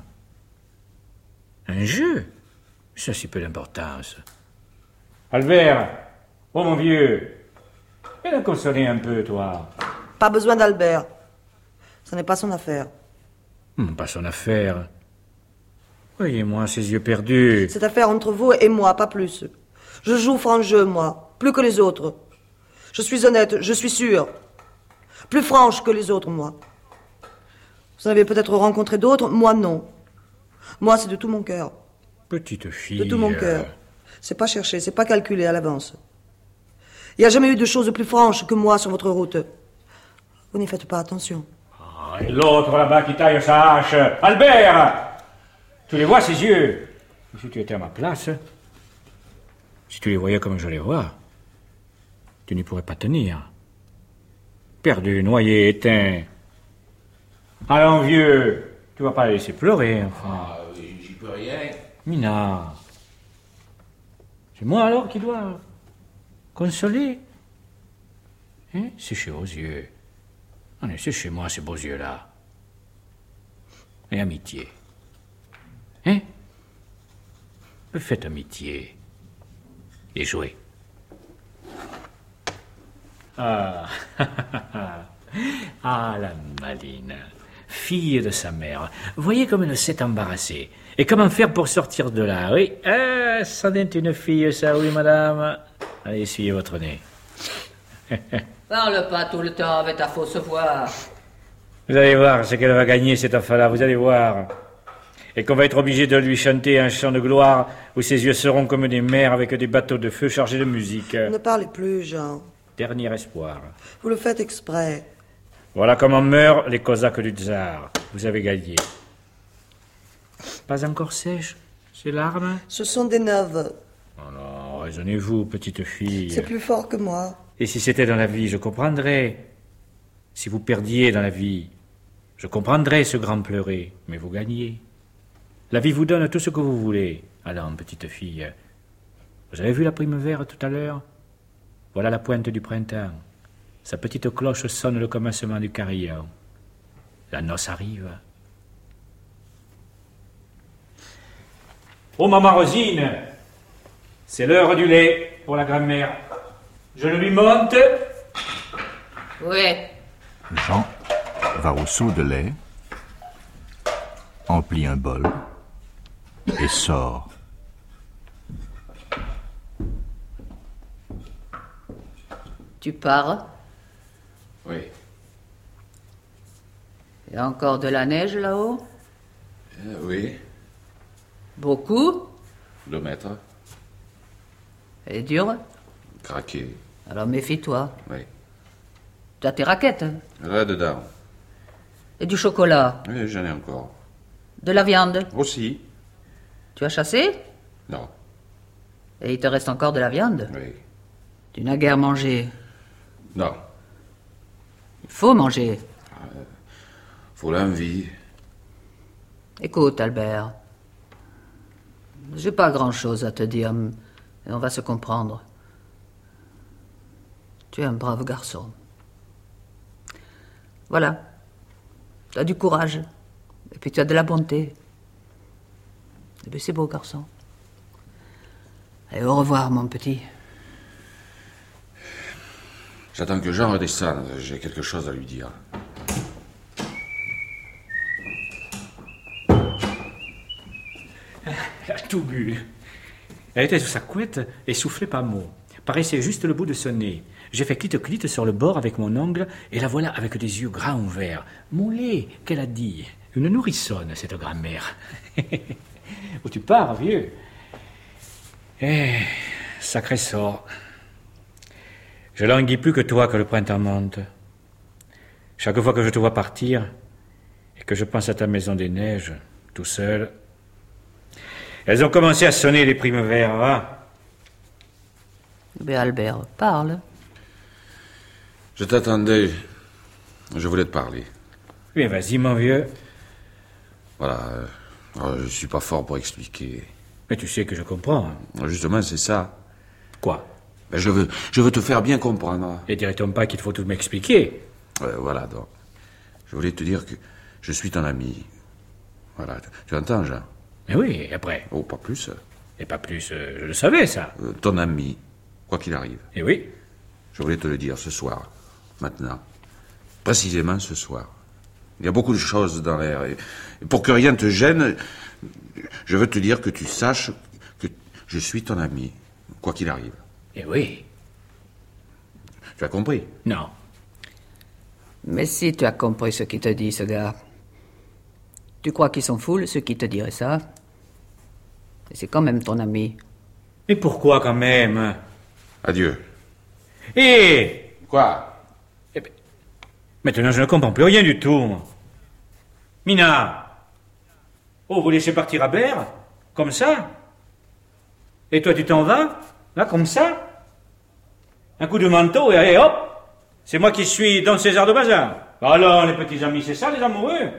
Un jeu? Ça, c'est peu d'importance. Albert, oh mon vieux, viens le consoler un peu, toi. Pas besoin d'Albert. Ce n'est pas son affaire. Hum, pas son affaire. Voyez-moi ces yeux perdus. Cette affaire entre vous et moi, pas plus. Je joue franc-jeu, moi, plus que les autres. Je suis honnête, je suis sûre. Plus franche que les autres, moi. Vous en avez peut-être rencontré d'autres, moi non. Moi, c'est de tout mon cœur. Petite fille. De tout mon cœur. C'est pas cherché, c'est pas calculé à l'avance. Il n'y a jamais eu de choses plus franches que moi sur votre route. Vous n'y faites pas attention. Ah, et l'autre là-bas qui taille sa hache. Albert! Tu les vois, ces yeux? Si tu étais à ma place, si tu les voyais comme je les vois, tu n'y pourrais pas tenir. Perdu, noyé, éteint. Allons, vieux, tu vas pas les laisser pleurer, enfin. Ah oui, j'y peux rien. Mina, c'est moi alors qui dois consoler? Hein? Séchez vos yeux. Allez, séchez moi ces beaux yeux-là. Et amitié. Hein? Faites amitié. et jouez. Ah, ah, la maline, fille de sa mère. Voyez comme elle s'est embarrassée. Et comment faire pour sortir de là, oui? Ah, ça n'est une fille, ça, oui, madame. Allez, essuyez votre nez. Parle pas tout le temps avec ta fausse voix. Vous allez voir ce qu'elle va gagner, cette enfant-là, vous allez voir. Et qu'on va être obligé de lui chanter un chant de gloire où ses yeux seront comme des mers avec des bateaux de feu chargés de musique. Ne parlez plus, Jean. Dernier espoir. Vous le faites exprès. Voilà comment meurent les Cosaques du tsar. Vous avez gagné. Pas encore sèche, ces larmes? Ce sont des neuves. Oh non, raisonnez-vous, petite fille. C'est plus fort que moi. Et si c'était dans la vie, je comprendrais. Si vous perdiez dans la vie, je comprendrais ce grand pleurer, mais vous gagnez. La vie vous donne tout ce que vous voulez. Allons, petite fille. Vous avez vu la primavera tout à l'heure? Voilà la pointe du printemps. Sa petite cloche sonne le commencement du carillon. La noce arrive. Oh, maman Rosine, c'est l'heure du lait pour la grand-mère. Je le lui monte. Oui. Jean va au seau de lait, emplit un bol et sort. Tu pars? Oui. Il y a encore de la neige là-haut? Euh, oui. Beaucoup? Deux mètres. Elle est dure? Craqué. Alors méfie-toi. Oui. Tu as tes raquettes? Là-dedans. Et du chocolat? Oui, j'en ai encore. De la viande? Aussi. Tu as chassé? Non. Et il te reste encore de la viande? Oui. Tu n'as guère mangé? Non. Il faut manger. Euh, faut l'envie. Écoute, Albert. J'ai pas grand-chose à te dire, et on va se comprendre. Tu es un brave garçon. Voilà. Tu as du courage. Et puis tu as de la bonté. Et puis c'est beau, garçon. Et au revoir, mon petit. J'attends que Jean redescende. J'ai quelque chose à lui dire. Elle a tout bu. Elle était sous sa couette et soufflait pas mot. Paraissait juste le bout de son nez. J'ai fait clite-clite sur le bord avec mon ongle et la voilà avec des yeux grands ouverts. Moulé, qu'elle a dit. Une nourrissonne, cette grand-mère. Où tu pars, vieux? Eh, sacré sort. Je languis plus que toi que le printemps monte. Chaque fois que je te vois partir et que je pense à ta maison des neiges, tout seul, elles ont commencé à sonner les primevères, hein? Mais Albert, parle. Je t'attendais. Je voulais te parler. Oui, vas-y, mon vieux. Voilà. Euh, je suis pas fort pour expliquer. Mais tu sais que je comprends. Justement, c'est ça. Quoi? Ben, je veux, je veux te faire bien comprendre. Et dirait-on pas qu'il faut tout m'expliquer? euh, Voilà, donc. Je voulais te dire que je suis ton ami. Voilà. Tu entends, Jean? Mais oui, et après? Oh, pas plus. Et pas plus, euh, je le savais, ça. Euh, ton ami, quoi qu'il arrive. Et oui. Je voulais te le dire ce soir, maintenant. Précisément ce soir. Il y a beaucoup de choses dans l'air. Et pour que rien te gêne, je veux te dire que tu saches que je suis ton ami, quoi qu'il arrive. Et oui. Tu as compris? Non. Mais si tu as compris ce qu'il te dit, ce gars. Tu crois qu'ils sont foules, ceux qui te diraient ça? Et c'est quand même ton ami. Mais pourquoi quand même? Adieu. Hé! Quoi? Eh ben, maintenant, je ne comprends plus rien du tout. Mina! Oh, vous laissez partir Albert? Comme ça? Et toi, tu t'en vas? Là, comme ça? Un coup de manteau et allez, hop! C'est moi qui suis dans César de Bazin. Alors, les petits amis, c'est ça, les amoureux?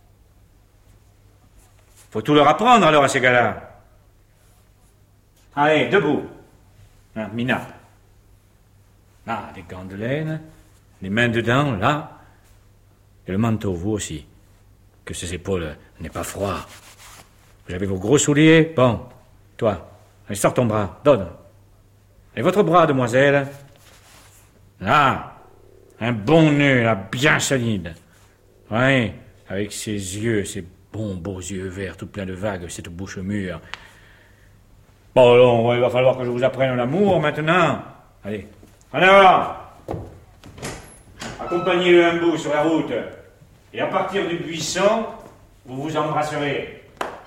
Faut tout leur apprendre, alors, à ces gars-là. Allez, debout. Hein, Mina. Ah, des gants de laine, les mains dedans, là. Et le manteau, vous aussi. Que ces épaules n'aient pas froid. Vous avez vos gros souliers? Bon. Toi, allez, sors ton bras, donne. Et votre bras, demoiselle? Là, un bon nœud, là, bien solide. Oui, avec ses yeux, ses bons beaux yeux verts, tout pleins de vagues, cette bouche mûre. Bon, alors, il va falloir que je vous apprenne l'amour maintenant. Allez, en avant! Accompagnez-le un bout sur la route. Et à partir du buisson, vous vous embrasserez.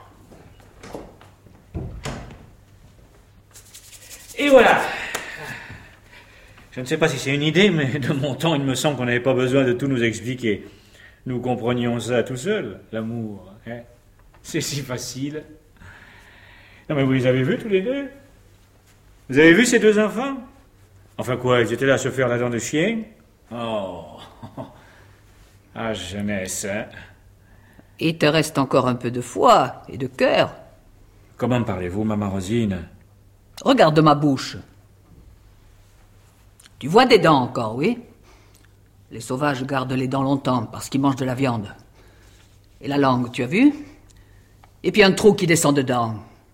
Et voilà. Je ne sais pas si c'est une idée, mais de mon temps, il me semble qu'on n'avait pas besoin de tout nous expliquer. Nous comprenions ça tout seuls, l'amour. Hein? C'est si facile. Non, mais vous les avez vus tous les deux? Vous avez vu ces deux enfants? Enfin quoi, ils étaient là à se faire la dent de chien? Oh, ah, jeunesse, hein? Il te reste encore un peu de foi et de cœur. Comment parlez-vous, maman Rosine? Regarde ma bouche. Tu vois des dents encore, oui? Les sauvages gardent les dents longtemps parce qu'ils mangent de la viande. Et la langue, tu as vu? Et puis un trou qui descend dedans.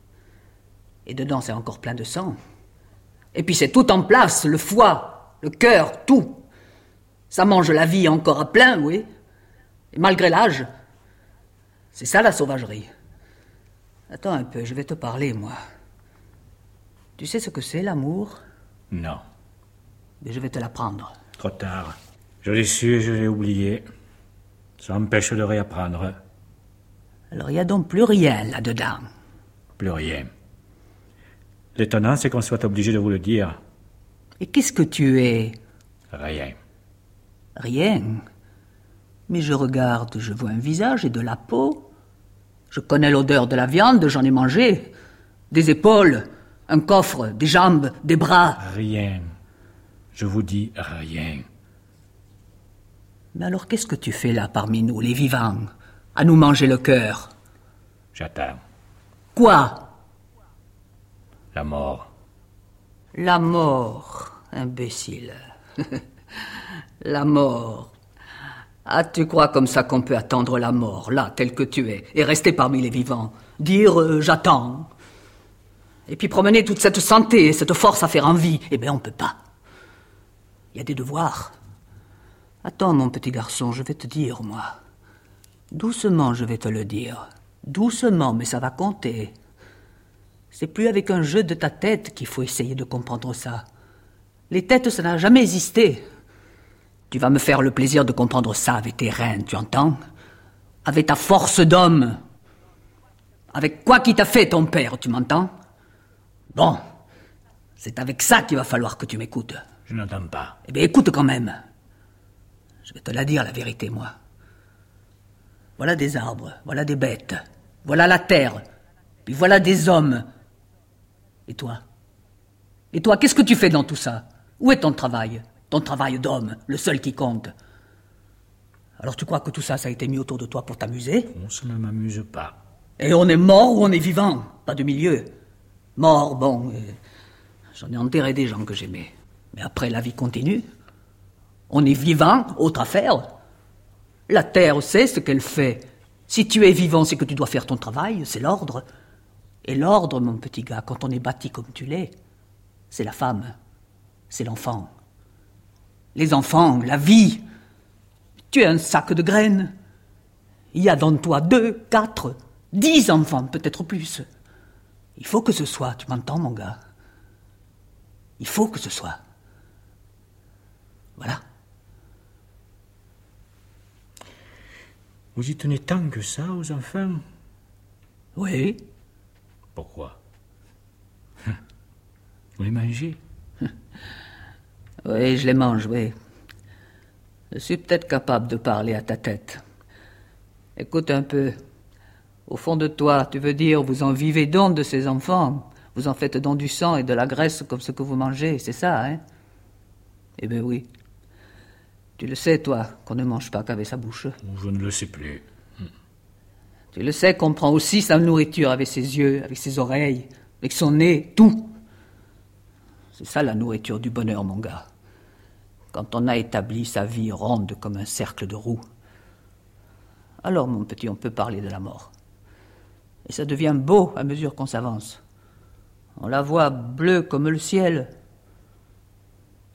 Et dedans, c'est encore plein de sang. Et puis c'est tout en place, le foie, le cœur, tout. Ça mange la vie encore à plein, oui. Et malgré l'âge, c'est ça la sauvagerie. Attends un peu, je vais te parler, moi. Tu sais ce que c'est, l'amour? Non. Mais je vais te l'apprendre. Trop tard. Je l'ai su et je l'ai oublié. Ça empêche de réapprendre. Alors il n'y a donc plus rien là-dedans? Plus rien. L'étonnant, c'est qu'on soit obligé de vous le dire. Et qu'est-ce que tu es? Rien. Rien? Mais je regarde, je vois un visage et de la peau. Je connais l'odeur de la viande, j'en ai mangé. Des épaules, un coffre, des jambes, des bras. Rien. Je vous dis rien. Mais alors qu'est-ce que tu fais là parmi nous, les vivants, à nous manger le cœur? J'attends. Quoi? La mort. La mort, imbécile. La mort. Ah, tu crois comme ça qu'on peut attendre la mort, là, tel que tu es, et rester parmi les vivants? Dire euh, j'attends. Et puis promener toute cette santé, cette force à faire envie. Eh bien, on peut pas. Il y a des devoirs. Attends, mon petit garçon, je vais te dire, moi. Doucement, je vais te le dire. Doucement, mais ça va compter. C'est plus avec un jeu de ta tête qu'il faut essayer de comprendre ça. Les têtes, ça n'a jamais existé. Tu vas me faire le plaisir de comprendre ça avec tes reins, tu entends? Avec ta force d'homme. Avec quoi qui t'a fait ton père, tu m'entends? Bon, c'est avec ça qu'il va falloir que tu m'écoutes. Je n'entends pas. Eh bien, écoute quand même. Je vais te la dire, la vérité, moi. Voilà des arbres, voilà des bêtes, voilà la terre, puis voilà des hommes. Et toi? Et toi, qu'est-ce que tu fais dans tout ça? Où est ton travail? Ton travail d'homme, le seul qui compte. Alors tu crois que tout ça, ça a été mis autour de toi pour t'amuser? Oh, ça ne m'amuse pas. Et on est mort ou on est vivant? Pas de milieu. Mort, bon, euh, j'en ai enterré des gens que j'aimais. Mais après, la vie continue. On est vivant, autre affaire. La terre sait ce qu'elle fait. Si tu es vivant, c'est que tu dois faire ton travail, c'est l'ordre. Et l'ordre, mon petit gars, quand on est bâti comme tu l'es, c'est la femme, c'est l'enfant. Les enfants, la vie. Tu es un sac de graines. Il y a dans toi deux, quatre, dix enfants, peut-être plus. Il faut que ce soit, tu m'entends, mon gars? Il faut que ce soit. Voilà. Vous y tenez tant que ça aux enfants? Oui. Pourquoi? Vous les mangez? Oui, je les mange, oui. Je suis peut-être capable de parler à ta tête. Écoute un peu. Au fond de toi, tu veux dire, vous en vivez donc de ces enfants. Vous en faites donc du sang et de la graisse comme ce que vous mangez, c'est ça, hein? Eh bien oui. Tu le sais, toi, qu'on ne mange pas qu'avec sa bouche. Je ne le sais plus. Tu le sais qu'on prend aussi sa nourriture avec ses yeux, avec ses oreilles, avec son nez, tout. C'est ça la nourriture du bonheur, mon gars. Quand on a établi sa vie ronde comme un cercle de roues. Alors, mon petit, on peut parler de la mort. Et ça devient beau à mesure qu'on s'avance. On la voit bleue comme le ciel,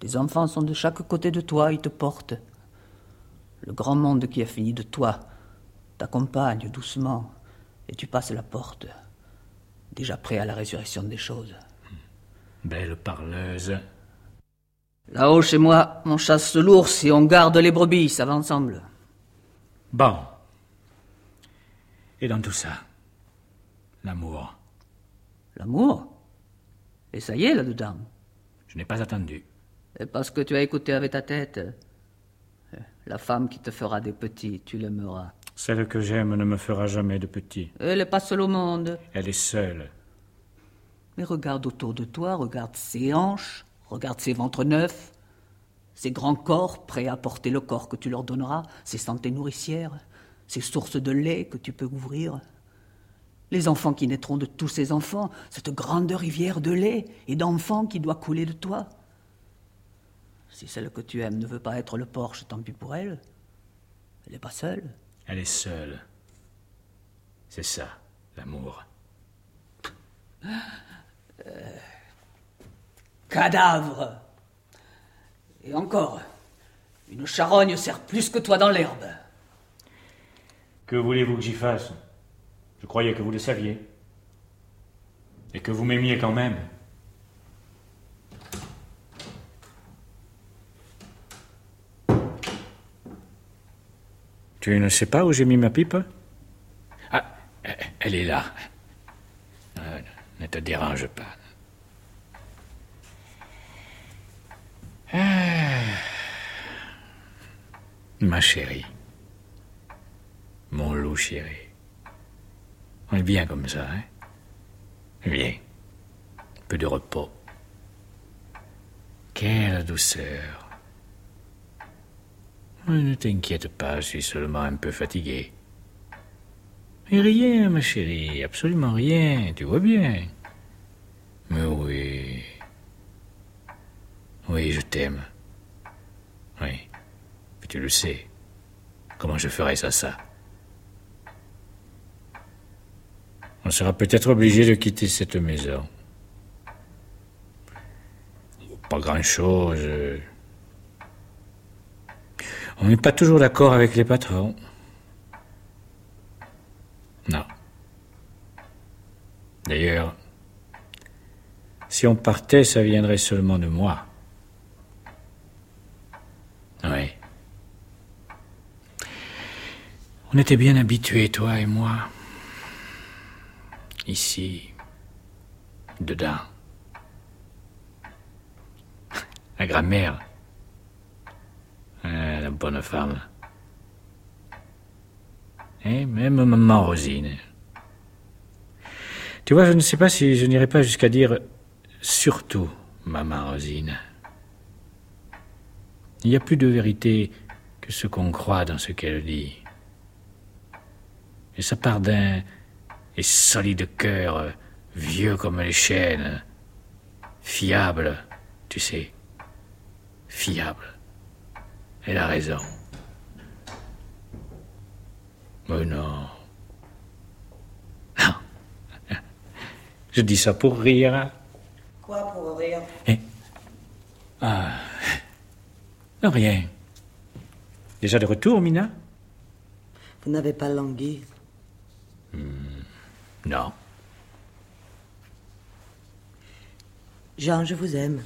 Tes enfants sont de chaque côté de toi, ils te portent. Le grand monde qui a fini de toi t'accompagne doucement et tu passes la porte, déjà prêt à la résurrection des choses. Belle parleuse. Là-haut, chez moi, on chasse l'ours et on garde les brebis, ça va ensemble. Bon. Et dans tout ça, l'amour. L'amour? Et ça y est, là-dedans. Je n'ai pas attendu. Et parce que tu as écouté avec ta tête. La femme qui te fera des petits, tu l'aimeras. Celle que j'aime ne me fera jamais de petits. Elle n'est pas seule au monde. Elle est seule. Mais regarde autour de toi, regarde ses hanches, regarde ses ventres neufs, ses grands corps prêts à porter le corps que tu leur donneras, ses santés nourricières, ces sources de lait que tu peux ouvrir. Les enfants qui naîtront de tous ces enfants, cette grande rivière de lait et d'enfants qui doit couler de toi. Si celle que tu aimes ne veut pas être le porche, tant pis pour elle. Elle n'est pas seule. Elle est seule. C'est ça, l'amour. Euh, cadavre. Et encore, une charogne sert plus que toi dans l'herbe. Que voulez-vous que j'y fasse? Je croyais que vous le saviez. Et que vous m'aimiez quand même. Tu ne sais pas où j'ai mis ma pipe? Ah, elle est là. Euh, ne te dérange pas. Ah, ma chérie. Mon loup chéri. On est bien comme ça, hein? Bien. Un peu de repos. Quelle douceur. Ne t'inquiète pas, je suis seulement un peu fatigué. Et rien, ma chérie, absolument rien, tu vois bien. Mais oui. Oui, je t'aime. Oui. Mais tu le sais. Comment je ferais ça, ça? On sera peut-être obligé de quitter cette maison. Pas grand-chose. On n'est pas toujours d'accord avec les patrons. Non. D'ailleurs, si on partait, ça viendrait seulement de moi. Oui. On était bien habitués, toi et moi. Ici, dedans. La grand-mère. Ah, la bonne femme. Et même maman Rosine. Tu vois, je ne sais pas si je n'irai pas jusqu'à dire surtout maman Rosine. Il n'y a plus de vérité que ce qu'on croit dans ce qu'elle dit. Et ça part d'un et solide cœur, vieux comme les chênes, fiable, tu sais, fiable. Elle a raison. Mais non. Non. Je dis ça pour rire. Quoi pour rire? Eh. Ah. Non, rien. Déjà de retour, Mina? Vous n'avez pas langui? Hmm, non. Jean, je vous aime.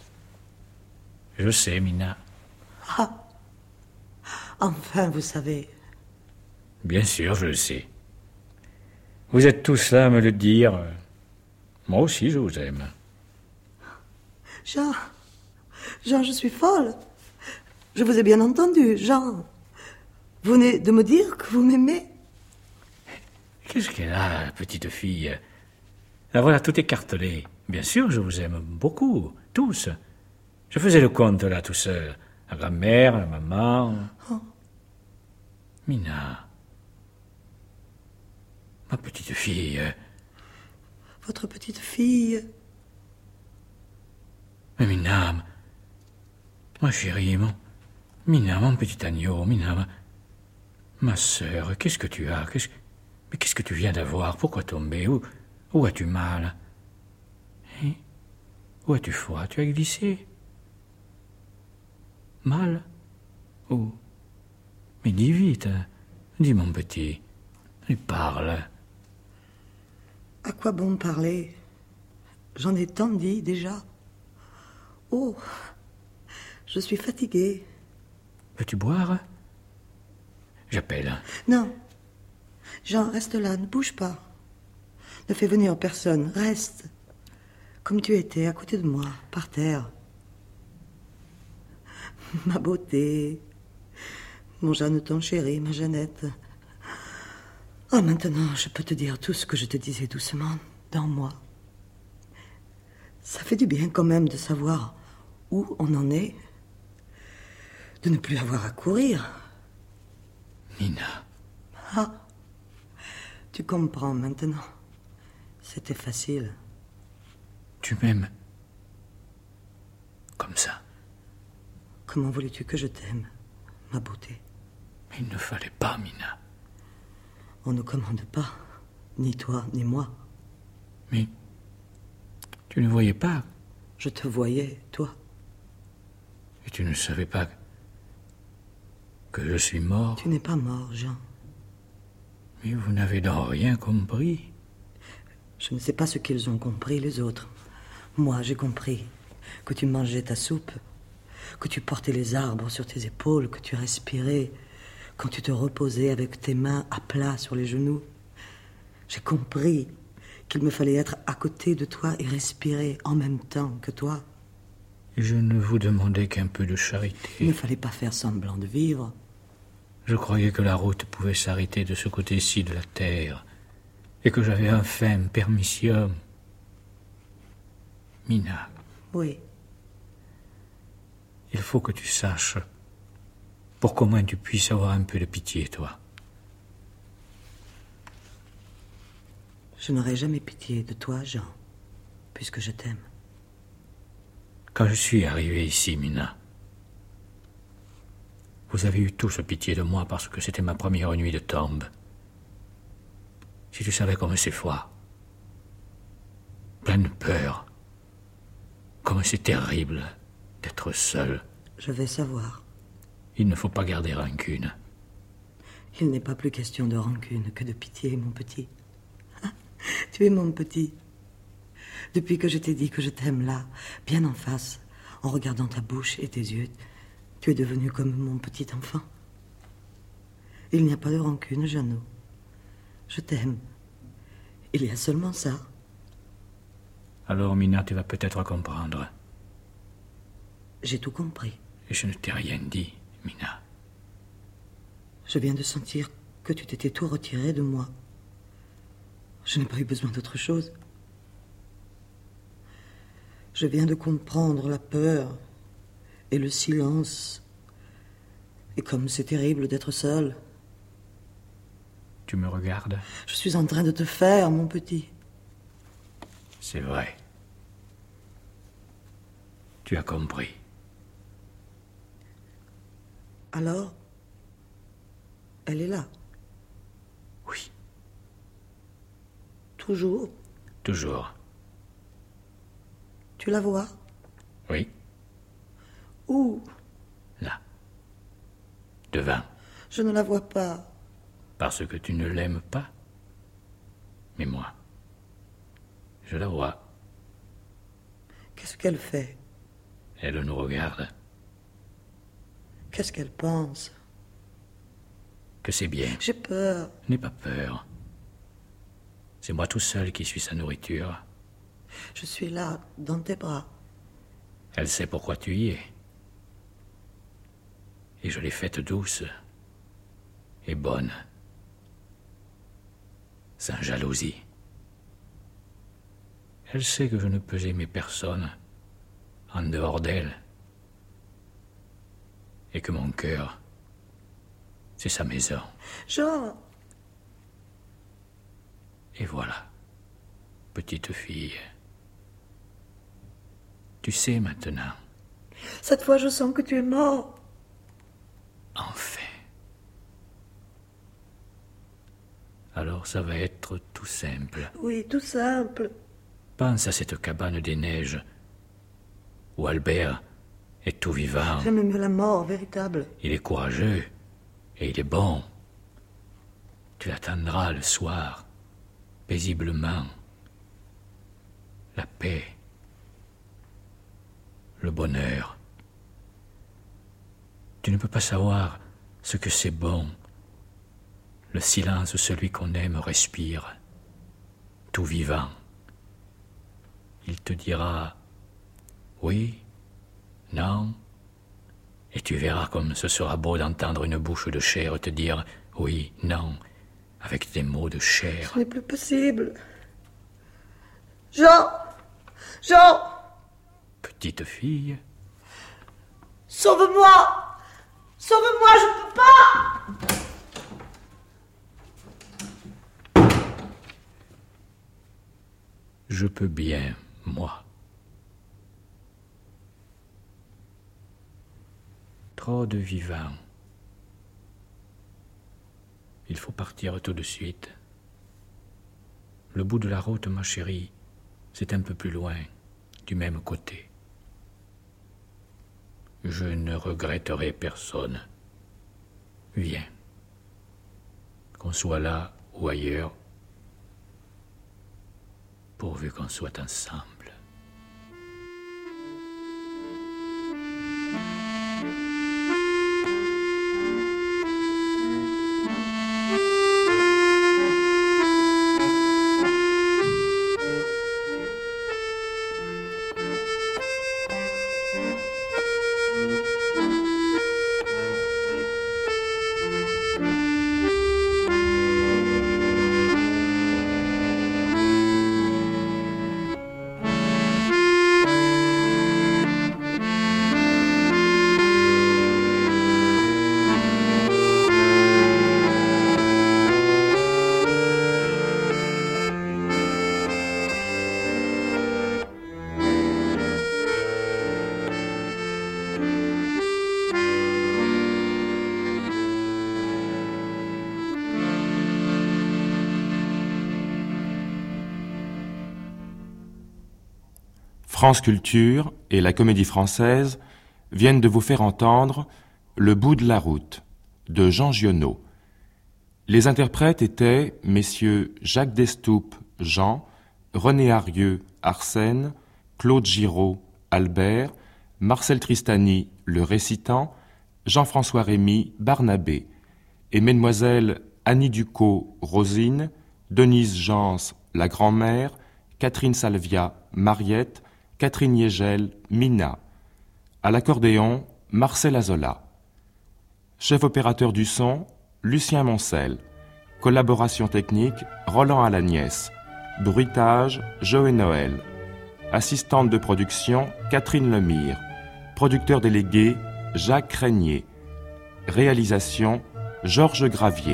Je sais, Mina. Ah. Enfin, vous savez. Bien sûr, je le sais. Vous êtes tous là à me le dire. Moi aussi, je vous aime. Jean. Jean, je suis folle. Je vous ai bien entendu, Jean. Vous venez de me dire que vous m'aimez. Qu'est-ce qu'elle a, la petite fille? La voilà tout écartelée. Bien sûr, je vous aime beaucoup, tous. Je faisais le compte, là, tout seul. La grand-mère, la maman. Oh. Mina. Ma petite fille. Votre petite fille. Mais Mina, ma chérie, mon... Mina, mon petit agneau, Mina, ma, ma sœur, qu'est-ce que tu as? Qu'est-ce... Mais qu'est-ce que tu viens d'avoir? Pourquoi tomber? Où, où as-tu mal? Hein? Où as-tu froid? Tu as glissé? Mal? Oh. Mais dis vite. Dis, mon petit. Et parle. À quoi bon parler? J'en ai tant dit déjà. Oh, je suis fatiguée. Veux-tu boire? J'appelle. Non. Jean, reste là, ne bouge pas. Ne fais venir personne, reste. Comme tu étais, à côté de moi, par terre. Ma beauté. Mon Jeanneton chéri, ma Jeannette. Oh, maintenant, je peux te dire tout ce que je te disais doucement, dans moi. Ça fait du bien quand même de savoir où on en est. De ne plus avoir à courir. Mina. Ah, tu comprends maintenant. C'était facile. Tu m'aimes comme ça. Comment voulais-tu que je t'aime, ma beauté? Mais il ne fallait pas, Mina. On ne commande pas, ni toi, ni moi. Mais tu ne voyais pas. Je te voyais, toi. Et tu ne savais pas que je suis mort. Tu n'es pas mort, Jean. Mais vous n'avez donc rien compris. Je ne sais pas ce qu'ils ont compris, les autres. Moi, j'ai compris que tu mangeais ta soupe, que tu portais les arbres sur tes épaules, que tu respirais quand tu te reposais avec tes mains à plat sur les genoux. J'ai compris qu'il me fallait être à côté de toi et respirer en même temps que toi. Et je ne vous demandais qu'un peu de charité. Il ne fallait pas faire semblant de vivre. Je croyais que la route pouvait s'arrêter de ce côté-ci de la terre, et que j'avais enfin permission. Mina. Oui. Il faut que tu saches, pour qu'au moins tu puisses avoir un peu de pitié, toi. Je n'aurai jamais pitié de toi, Jean, puisque je t'aime. Quand je suis arrivé ici, Mina, vous avez eu tous pitié de moi parce que c'était ma première nuit de tombe. Si tu savais comme c'est froid, plein de peur, comme c'est terrible d'être seul. Je vais savoir. Il ne faut pas garder rancune. Il n'est pas plus question de rancune que de pitié, mon petit. Tu es mon petit. Depuis que je t'ai dit que je t'aime là, bien en face, en regardant ta bouche et tes yeux, tu es devenu comme mon petit enfant. Il n'y a pas de rancune, Jeannot. Je t'aime. Il y a seulement ça. Alors, Mina, tu vas peut-être comprendre. J'ai tout compris. Et je ne t'ai rien dit, Mina. Je viens de sentir que tu t'étais tout retiré de moi. Je n'ai pas eu besoin d'autre chose. Je viens de comprendre la peur et le silence. Et comme c'est terrible d'être seul. Tu me regardes? Je suis en train de te faire, mon petit. C'est vrai. Tu as compris. Alors, elle est là. Oui. Toujours? Toujours. Tu la vois? Oui. Où? Là. Devant. Je ne la vois pas. Parce que tu ne l'aimes pas. Mais moi, je la vois. Qu'est-ce qu'elle fait? Elle nous regarde. Qu'est-ce qu'elle pense? Que c'est bien. J'ai peur. N'aie pas peur. C'est moi tout seul qui suis sa nourriture. Je suis là, dans tes bras. Elle sait pourquoi tu y es. Et je l'ai faite douce et bonne, sans jalousie. Elle sait que je ne peux aimer personne en dehors d'elle, et que mon cœur, c'est sa maison. Jean! Et voilà, petite fille. Tu sais maintenant. Cette fois, je sens que tu es mort. Enfin. Alors ça va être tout simple. Oui, tout simple. Pense à cette cabane des neiges où Albert est tout vivant. J'aime mieux la mort véritable. Il est courageux et il est bon. Tu attendras le soir, paisiblement, la paix, le bonheur. Tu ne peux pas savoir ce que c'est bon, le silence où celui qu'on aime respire, tout vivant. Il te dira oui, non, et tu verras comme ce sera beau d'entendre une bouche de chair te dire oui, non, avec des mots de chair. Ce n'est plus possible. Jean! Jean! Petite fille. Sauve-moi! Sauve-moi, je ne peux pas! Je peux bien, moi. Trop de vivants. Il faut partir tout de suite. Le bout de la route, ma chérie, c'est un peu plus loin, du même côté. Je ne regretterai personne. Viens. Qu'on soit là ou ailleurs, pourvu qu'on soit ensemble. France Culture et la Comédie Française viennent de vous faire entendre Le bout de la route de Jean Giono. Les interprètes étaient messieurs Jacques Destoupes, Jean, René Arieux, Arsène, Claude Giraud, Albert, Marcel Tristany, le récitant, Jean-François Rémy, Barnabé, et mesdemoiselles Annie Ducos, Rosine, Denise Jans, la grand-mère, Catherine Salvia, Mariette, Catherine Yegel, Mina. À l'accordéon, Marcel Azola. Chef opérateur du son, Lucien Moncel. Collaboration technique, Roland Alagnès. Bruitage, Joël Noël. Assistante de production, Catherine Lemire. Producteur délégué, Jacques Régnier. Réalisation, Georges Gravier.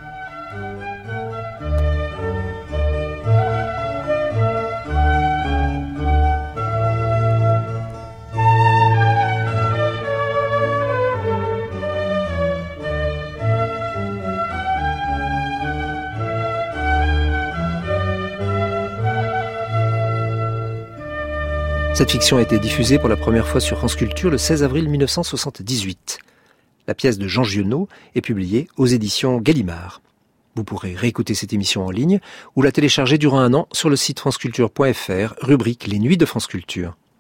Cette fiction a été diffusée pour la première fois sur France Culture le seize avril mille neuf cent soixante-dix-huit. La pièce de Jean Giono est publiée aux éditions Gallimard. Vous pourrez réécouter cette émission en ligne ou la télécharger durant un an sur le site franceculture point f r, rubrique Les Nuits de France Culture.